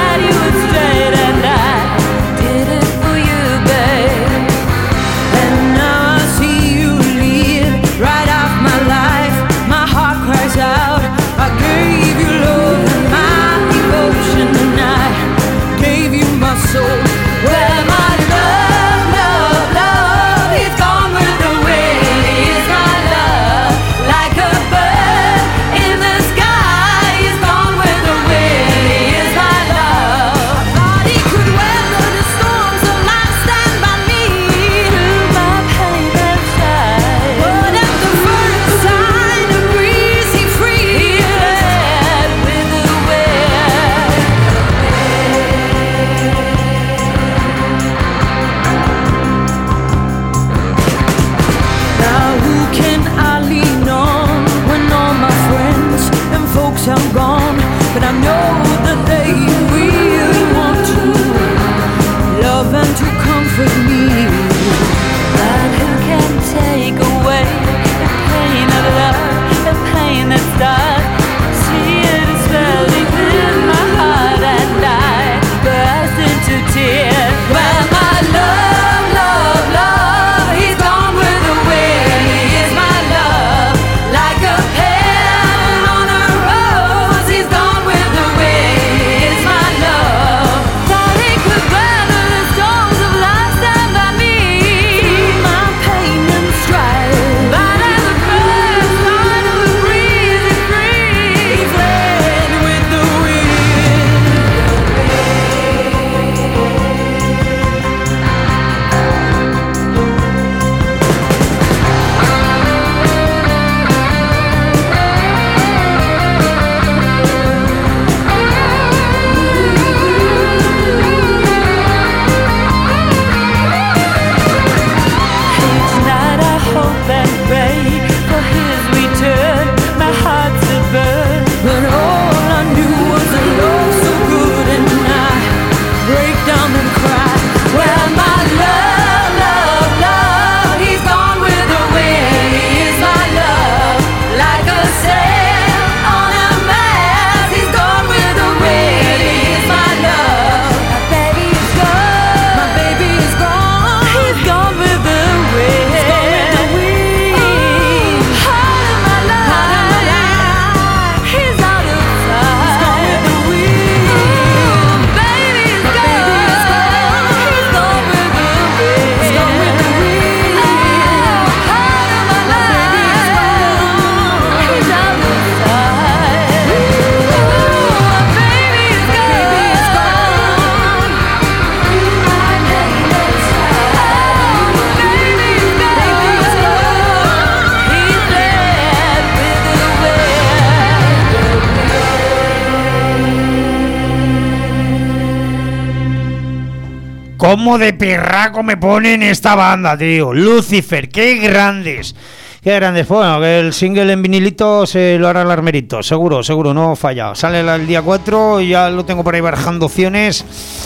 B: cómo de perraco me ponen esta banda, tío. Lucifer, qué grandes. Qué grandes. Bueno, que el single en vinilito se lo hará el armerito. Seguro, no falla. Sale el día 4 y ya lo tengo por ahí barajando opciones.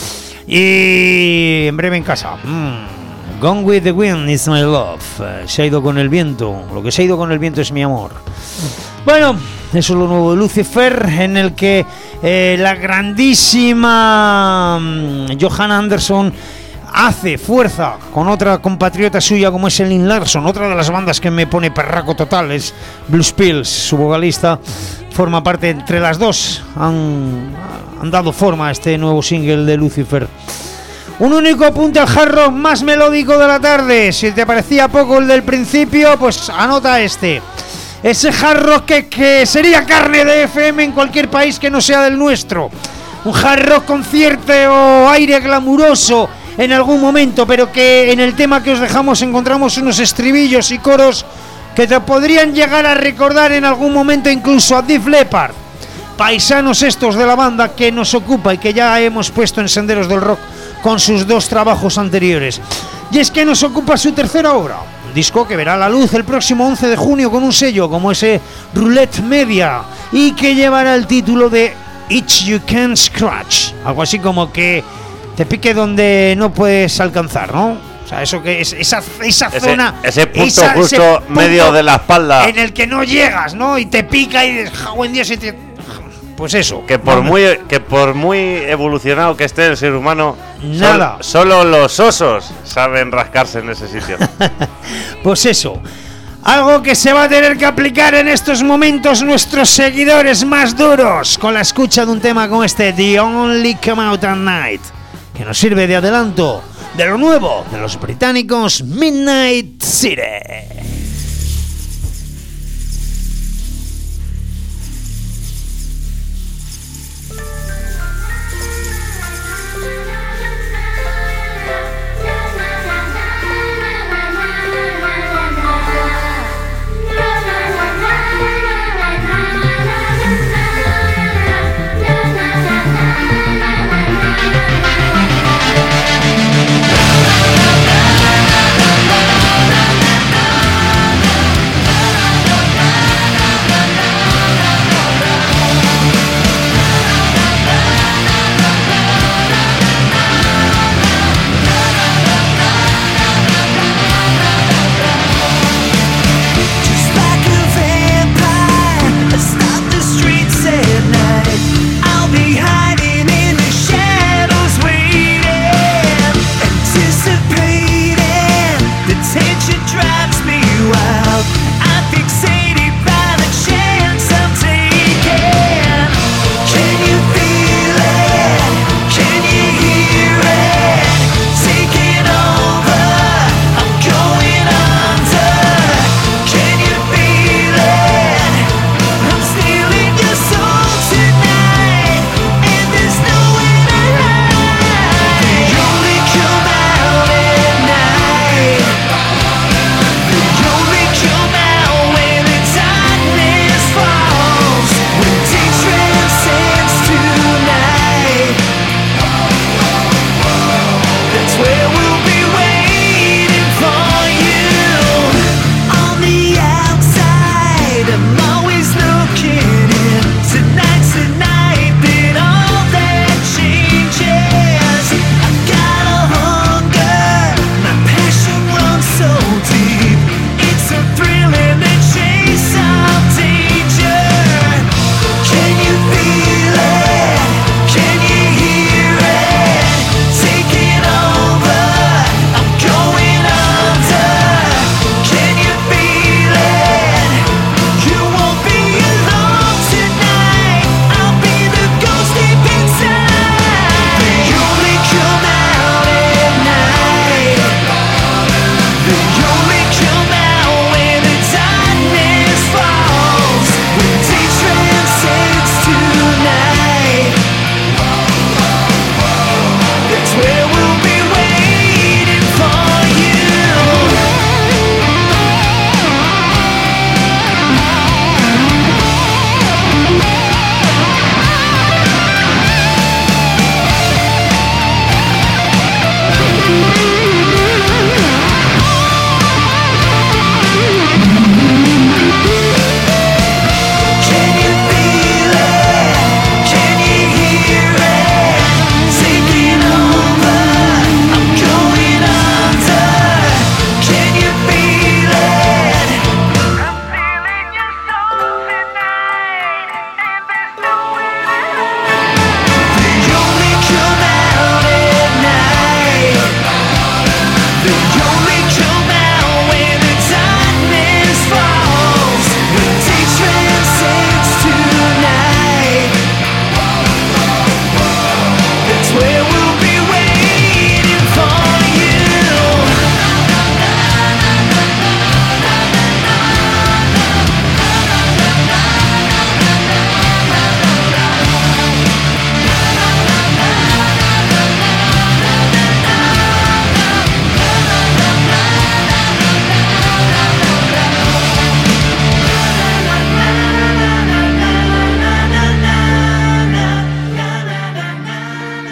B: Y en breve en casa. Gone with the wind is my love. Se ha ido con el viento. Lo que se ha ido con el viento es mi amor. Bueno, eso es lo nuevo de Lucifer, en el que la grandísima Johanna Anderson hace fuerza con otra compatriota suya como es Elin Larson. Otra de las bandas que me pone perraco total es Blues Pills. Su vocalista forma parte, entre las dos han dado forma a este nuevo single de Lucifer. Un único apunte al hard rock más melódico de la tarde. Si te parecía poco el del principio, pues anota este. Ese hard rock que sería carne de FM en cualquier país que no sea del nuestro. Un hard rock con cierto aire glamuroso en algún momento, pero que en el tema que os dejamos encontramos unos estribillos y coros que te podrían llegar a recordar en algún momento incluso a Def Leppard. Paisanos estos de la banda que nos ocupa y que ya hemos puesto en Senderos del Rock con sus dos trabajos anteriores. Y es que nos ocupa su tercera obra, un disco que verá la luz el próximo 11 de junio con un sello como ese Roulette Media y que llevará el título de Itch You Can't Scratch, algo así como que te pique donde no puedes alcanzar, ¿no? O sea, eso que es esa zona,
D: ese punto
B: ese
D: justo
B: punto
D: medio de la espalda
B: en el que no llegas, ¿no? Y te pica y dices, buen día, pues eso.
D: que por muy evolucionado que esté el ser humano,
B: nada.
D: Solo los osos saben rascarse en ese sitio.
B: Pues eso. Algo que se va a tener que aplicar en estos momentos nuestros seguidores más duros con la escucha de un tema como este, The Only Come Out at Night, que nos sirve de adelanto de lo nuevo de los británicos Midnight City.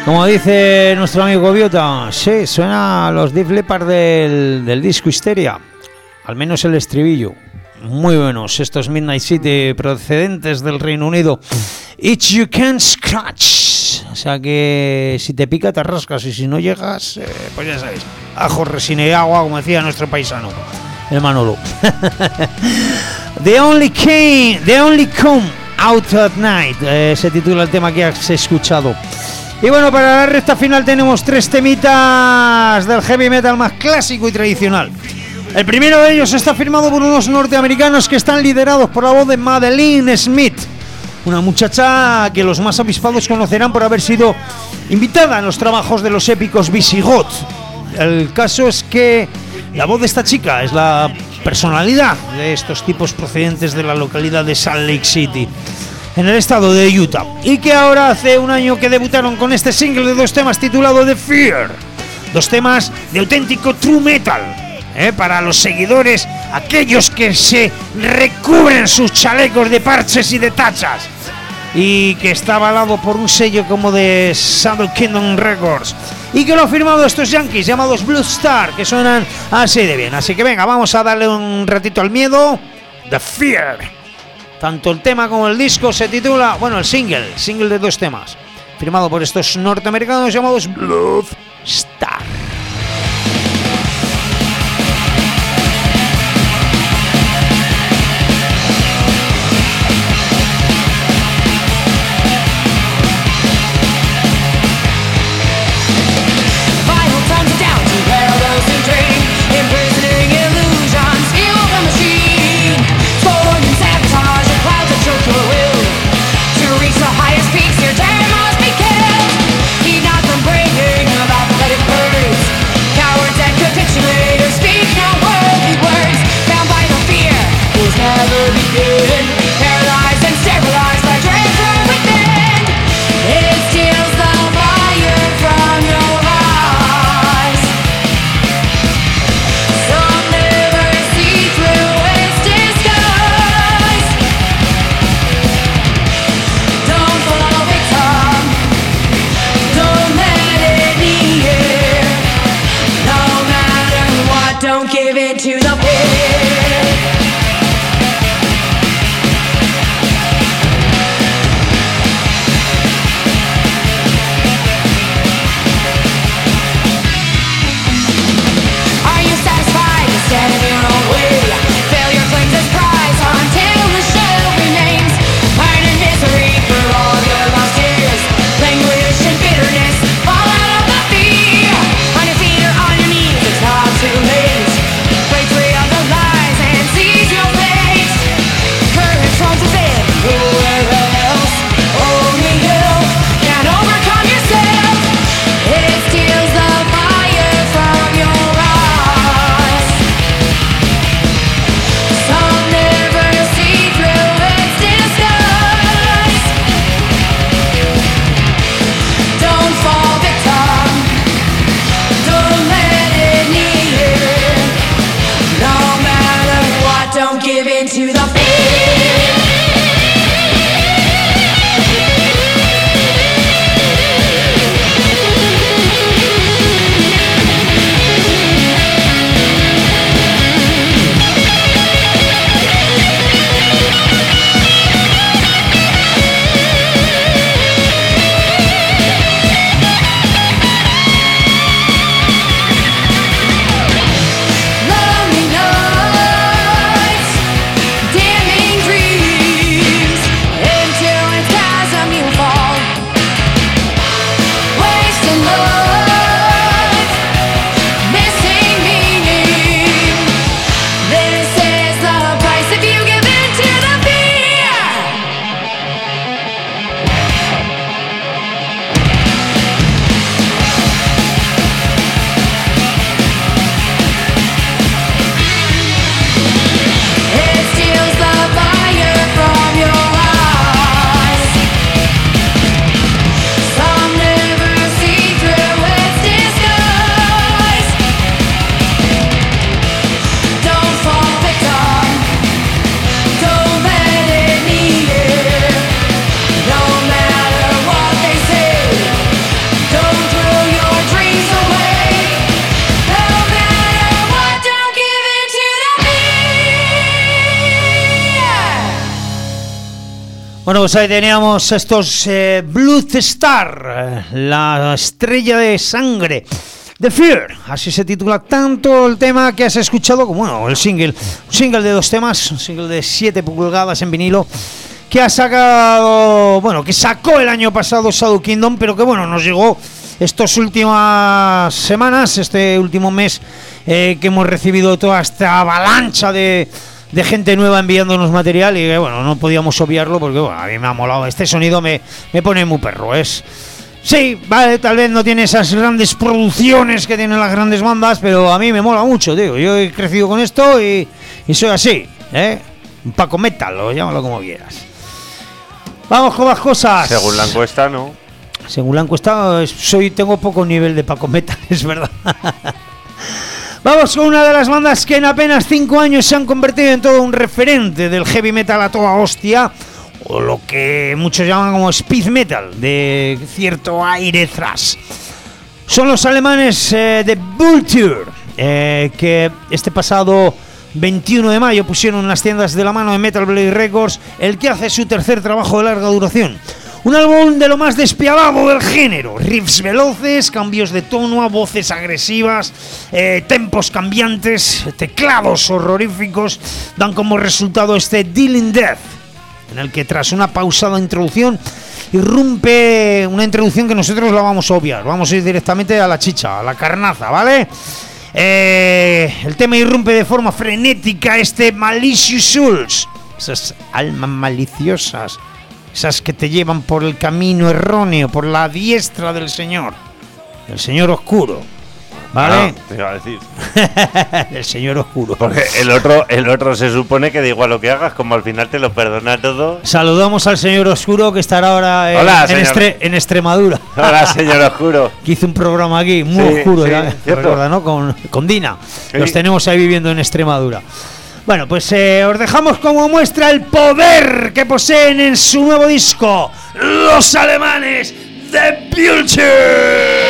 B: Como dice nuestro amigo Biota, sí, suena a los Def Leppard del disco Histeria. Al menos el estribillo. Muy buenos estos Midnight City procedentes del Reino Unido. Itch you can scratch. O sea que si te pica te rascas y si no llegas, pues ya sabéis. Ajo, resina y agua, como decía nuestro paisano, el Manolo. The Only Come Out at Night, se titula el tema que has escuchado. Y bueno, para la recta final tenemos 3 temitas del heavy metal más clásico y tradicional. El primero de ellos está firmado por unos norteamericanos que están liderados por la voz de Madeleine Smith, una muchacha que los más avispados conocerán por haber sido invitada en los trabajos de los épicos Visigoth. El caso es que la voz de esta chica es la personalidad de estos tipos procedentes de la localidad de Salt Lake City, en el estado de Utah, y que ahora hace un año que debutaron con este single de 2 temas titulado The Fear. 2 temas de auténtico true metal, para los seguidores, aquellos que se recubren sus chalecos de parches y de tachas, y que está avalado por un sello como de Saddle Kingdom Records, y que lo han firmado estos yankees llamados Blue Star, que suenan así de bien. Así que venga, vamos a darle un ratito al miedo. The Fear. Tanto el tema como el disco se titula, bueno, el single de 2 temas, firmado por estos norteamericanos llamados Blue Star.
F: Highest peaks, your dad must be killed. Keep not from breaking about
B: Bueno, pues ahí teníamos estos Blood Star, la estrella de sangre. The Fear, así se titula tanto el tema que has escuchado como bueno, el single. Un single de 2 temas, un single de 7 pulgadas en vinilo, que ha sacado, bueno, que sacó el año pasado Shadow Kingdom, pero que bueno, nos llegó estas últimas semanas, este último mes, que hemos recibido toda esta avalancha de gente nueva enviándonos material y bueno, no podíamos obviarlo porque bueno, a mí me ha molado. Este sonido me pone muy perro, sí, vale, tal vez no tiene esas grandes producciones que tienen las grandes bandas, pero a mí me mola mucho, tío. Yo he crecido con esto y soy así, un Paco Metal, o llámalo como quieras. Vamos con más cosas.
D: Según la encuesta, ¿no?
B: Según la encuesta, tengo poco nivel de Paco Metal, es verdad. Vamos con una de las bandas que en apenas 5 años se han convertido en todo un referente del heavy metal a toda hostia, o lo que muchos llaman como speed metal, de cierto aire thrash. Son los alemanes de Vulture, que este pasado 21 de mayo pusieron en las tiendas de la mano de Metal Blade Records el que hace su tercer trabajo de larga duración. Un álbum de lo más despiadado del género, riffs veloces, cambios de tono, voces agresivas, tempos cambiantes, teclados horroríficos, dan como resultado este Dealing Death, en el que tras una pausada introducción irrumpe una introducción que nosotros la vamos a obviar, vamos a ir directamente a la chicha, a la carnaza, ¿vale? El tema irrumpe de forma frenética este Malicious Souls, esas almas maliciosas, esas que te llevan por el camino erróneo, por la diestra del Señor Oscuro, ¿vale?
D: Te iba a decir.
B: El Señor Oscuro.
D: Porque el otro se supone que da igual lo que hagas, como al final te lo perdona todo.
B: Saludamos al Señor Oscuro, que estará ahora
D: Hola,
B: en Extremadura.
D: Hola, Señor Oscuro.
B: Que hizo un programa aquí muy oscuro,
D: sí,
B: ¿ya?
D: cierto.
B: ¿Recuerda, no? Con Dina.
D: Sí.
B: Los tenemos ahí viviendo en Extremadura. Bueno, pues os dejamos como muestra el poder que poseen en su nuevo disco los alemanes de Vulture.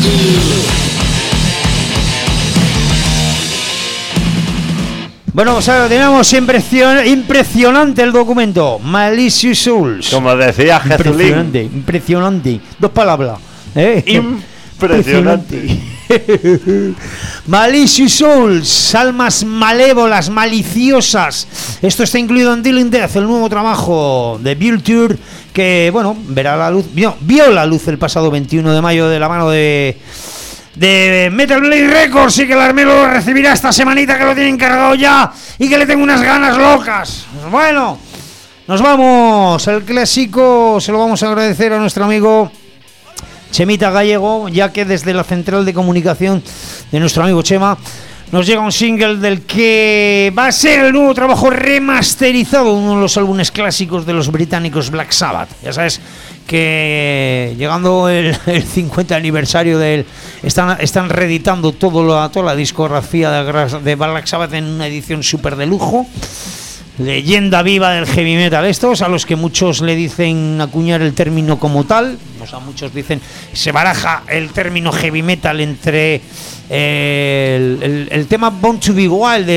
B: Bueno, pues ahora tenemos impresionante el documento. Malicious Souls.
D: Como decía Jesulín.
B: Impresionante. Dos palabras.
D: Impresionante.
B: Malicious Souls, almas malévolas, maliciosas. Esto está incluido en Dealing Death, el nuevo trabajo de Vulture, que, bueno, verá la luz. Vio la luz el pasado 21 de mayo de la mano de Metal Blade Records, y que el Armelo lo recibirá esta semanita, que lo tienen cargado ya y que le tengo unas ganas locas. Bueno, nos vamos. El clásico se lo vamos a agradecer a nuestro amigo Chemita Gallego, ya que desde la central de comunicación de nuestro amigo Chema nos llega un single del que va a ser el nuevo trabajo remasterizado, uno de los álbumes clásicos de los británicos Black Sabbath. Ya sabes que llegando el 50 aniversario de él, están reeditando toda la discografía de Black Sabbath en una edición súper de lujo. Leyenda viva del heavy metal estos, a los que muchos le dicen acuñar el término como tal. O sea, muchos dicen, se baraja el término heavy metal entre el tema Born to Be Wild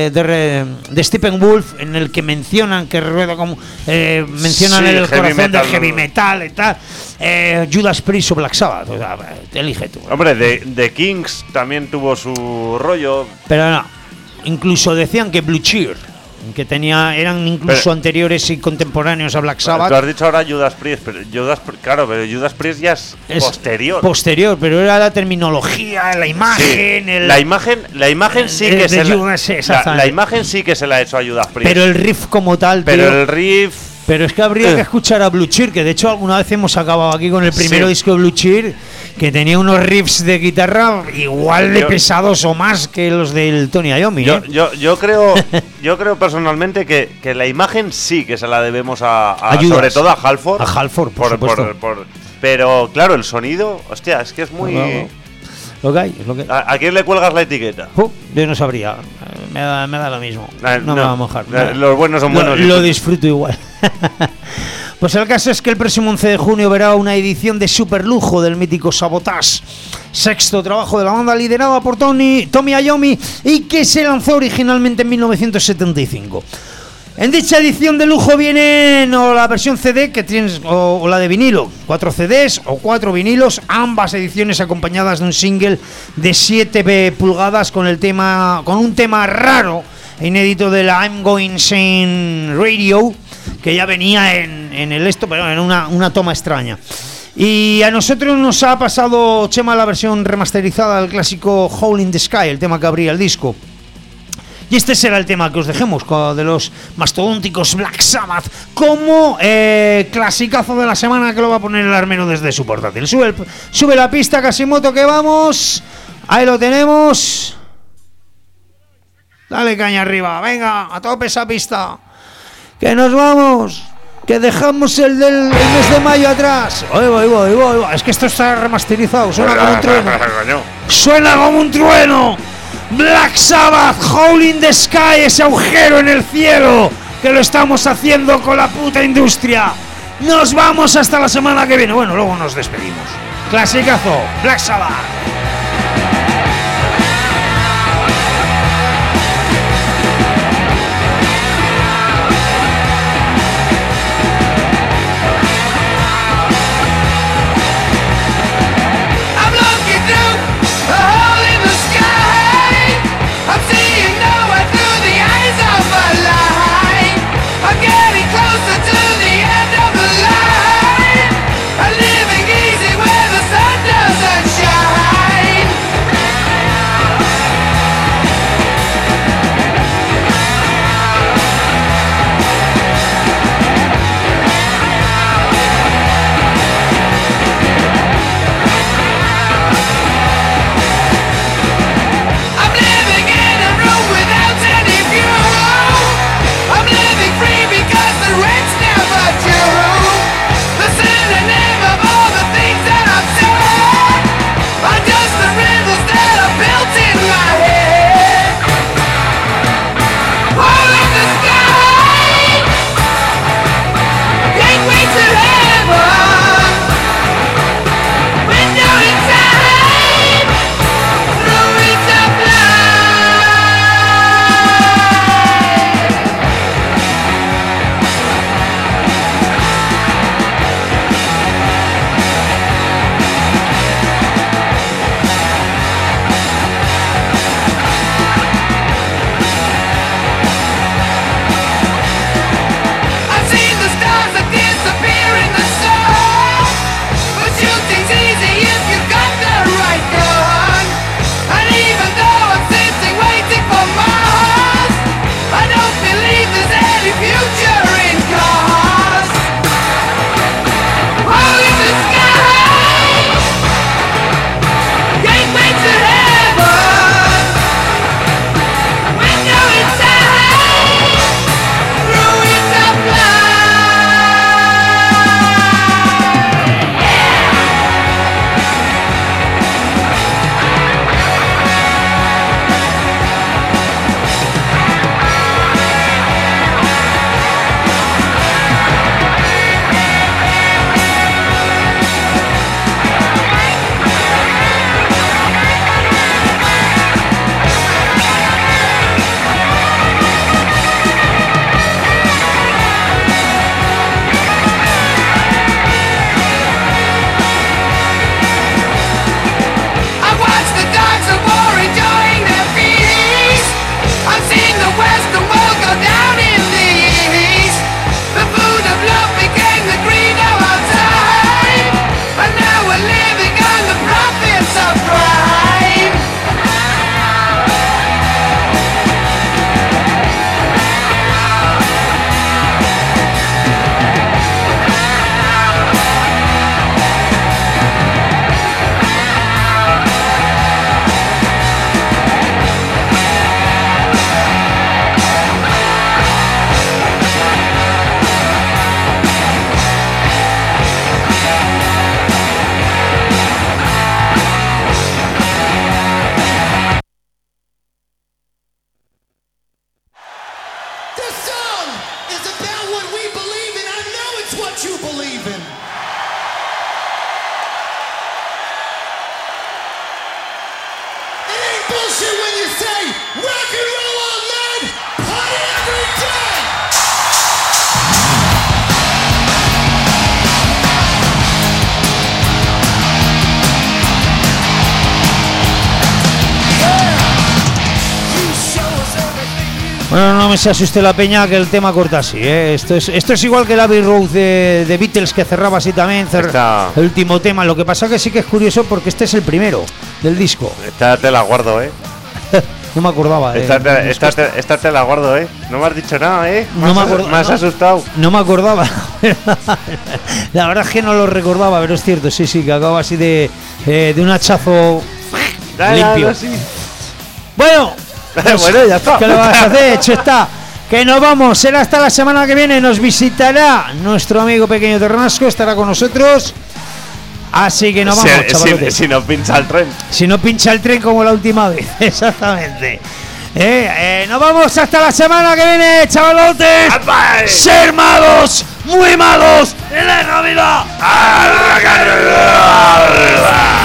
B: de Steppenwolf, en el que mencionan que rueda como mencionan
D: sí,
B: el corazón
D: metal,
B: del heavy metal y tal, Judas Priest o Black Sabbath. O sea, te elige tú.
D: Hombre, The Kings también tuvo su rollo.
B: Pero no, incluso decían que Blue Cheer, que eran incluso anteriores y contemporáneos a Black Sabbath.
D: Tú has dicho ahora Judas Priest, pero Judas Priest ya es posterior.
B: Posterior, pero era la terminología, la imagen,
D: sí. La imagen sí que la imagen sí que se la ha hecho a Judas Priest.
B: Pero el riff como tal,
D: pero
B: tío,
D: el riff.
B: Pero es que habría que escuchar a Blue Cheer, que de hecho alguna vez hemos acabado aquí con el primero disco de Blue Cheer, que tenía unos riffs de guitarra igual de pesados o más que los del Tony Iommi.
D: Yo creo personalmente que la imagen sí que se la debemos a sobre todo a Halford.
B: A Halford, por supuesto.
D: Pero claro, el sonido, hostia, es que es muy...
B: Lo que hay, es lo que...
D: ¿A quién le cuelgas la etiqueta?
B: Yo no sabría. Me da lo mismo. No me va a mojar.
D: Los buenos son buenos.
B: Lo disfruto igual. Pues el caso es que el próximo 11 de junio verá una edición de superlujo del mítico Sabotage, sexto trabajo de la banda liderada por Tommy Iommi, y que se lanzó originalmente en 1975. En dicha edición de lujo viene la versión CD que tienes, o la de vinilo, 4 CDs o 4 vinilos, ambas ediciones acompañadas de un single de 7 pulgadas con un tema raro e inédito de la I'm Going Insane Radio, que ya venía en el esto, pero en una toma extraña. Y a nosotros nos ha pasado Chema la versión remasterizada del clásico Hole in the Sky, el tema que abría el disco. Y este será el tema que os dejemos de los mastodónticos Black Sabbath, como clasicazo de la semana, que lo va a poner el Armeno desde su portátil. Sube la pista, Casimoto, que vamos. Ahí lo tenemos. Dale caña arriba, venga, a tope esa pista. Que nos vamos, que dejamos el mes de mayo atrás. Voy. Es que esto está remasterizado, suena como un trueno. Suena como un trueno. Black Sabbath, Hole in the Sky, ese agujero en el cielo, que lo estamos haciendo con la puta industria. Nos vamos hasta la semana que viene. Bueno, luego nos despedimos. Clasicazo, Black Sabbath.
G: Living easy where the sun doesn't shine.
E: bullshit when you say rock and roll all night, party every day.
B: Bueno, no me se asuste la peña que el tema corta así, ¿eh? Esto es igual que el Abbey Road de Beatles, que cerraba así también, el último tema. Lo que pasa que sí que es curioso porque este es el primero del disco.
D: Esta te la guardo,
B: No me acordaba,
D: Esta te la guardo, No me has dicho nada, Me has asustado.
B: No me acordaba. La verdad es que no lo recordaba, pero es cierto, sí, que acaba así de un hachazo limpio.
D: Sí.
B: Bueno,
D: bueno, ya está.
B: ¿Qué le vas a hacer? Hecho está. Que nos vamos. Será hasta la semana que viene. Nos visitará nuestro amigo Pequeño Ternasco. Estará con nosotros. Así que nos vamos, chavalotes.
D: Si no pincha el tren.
B: Si no pincha el tren como la última vez. Exactamente. Nos vamos hasta la semana que viene, chavalotes.
D: ¡Bye!
B: Ser malos, muy malos en la Navidad.
D: ¡Arranca!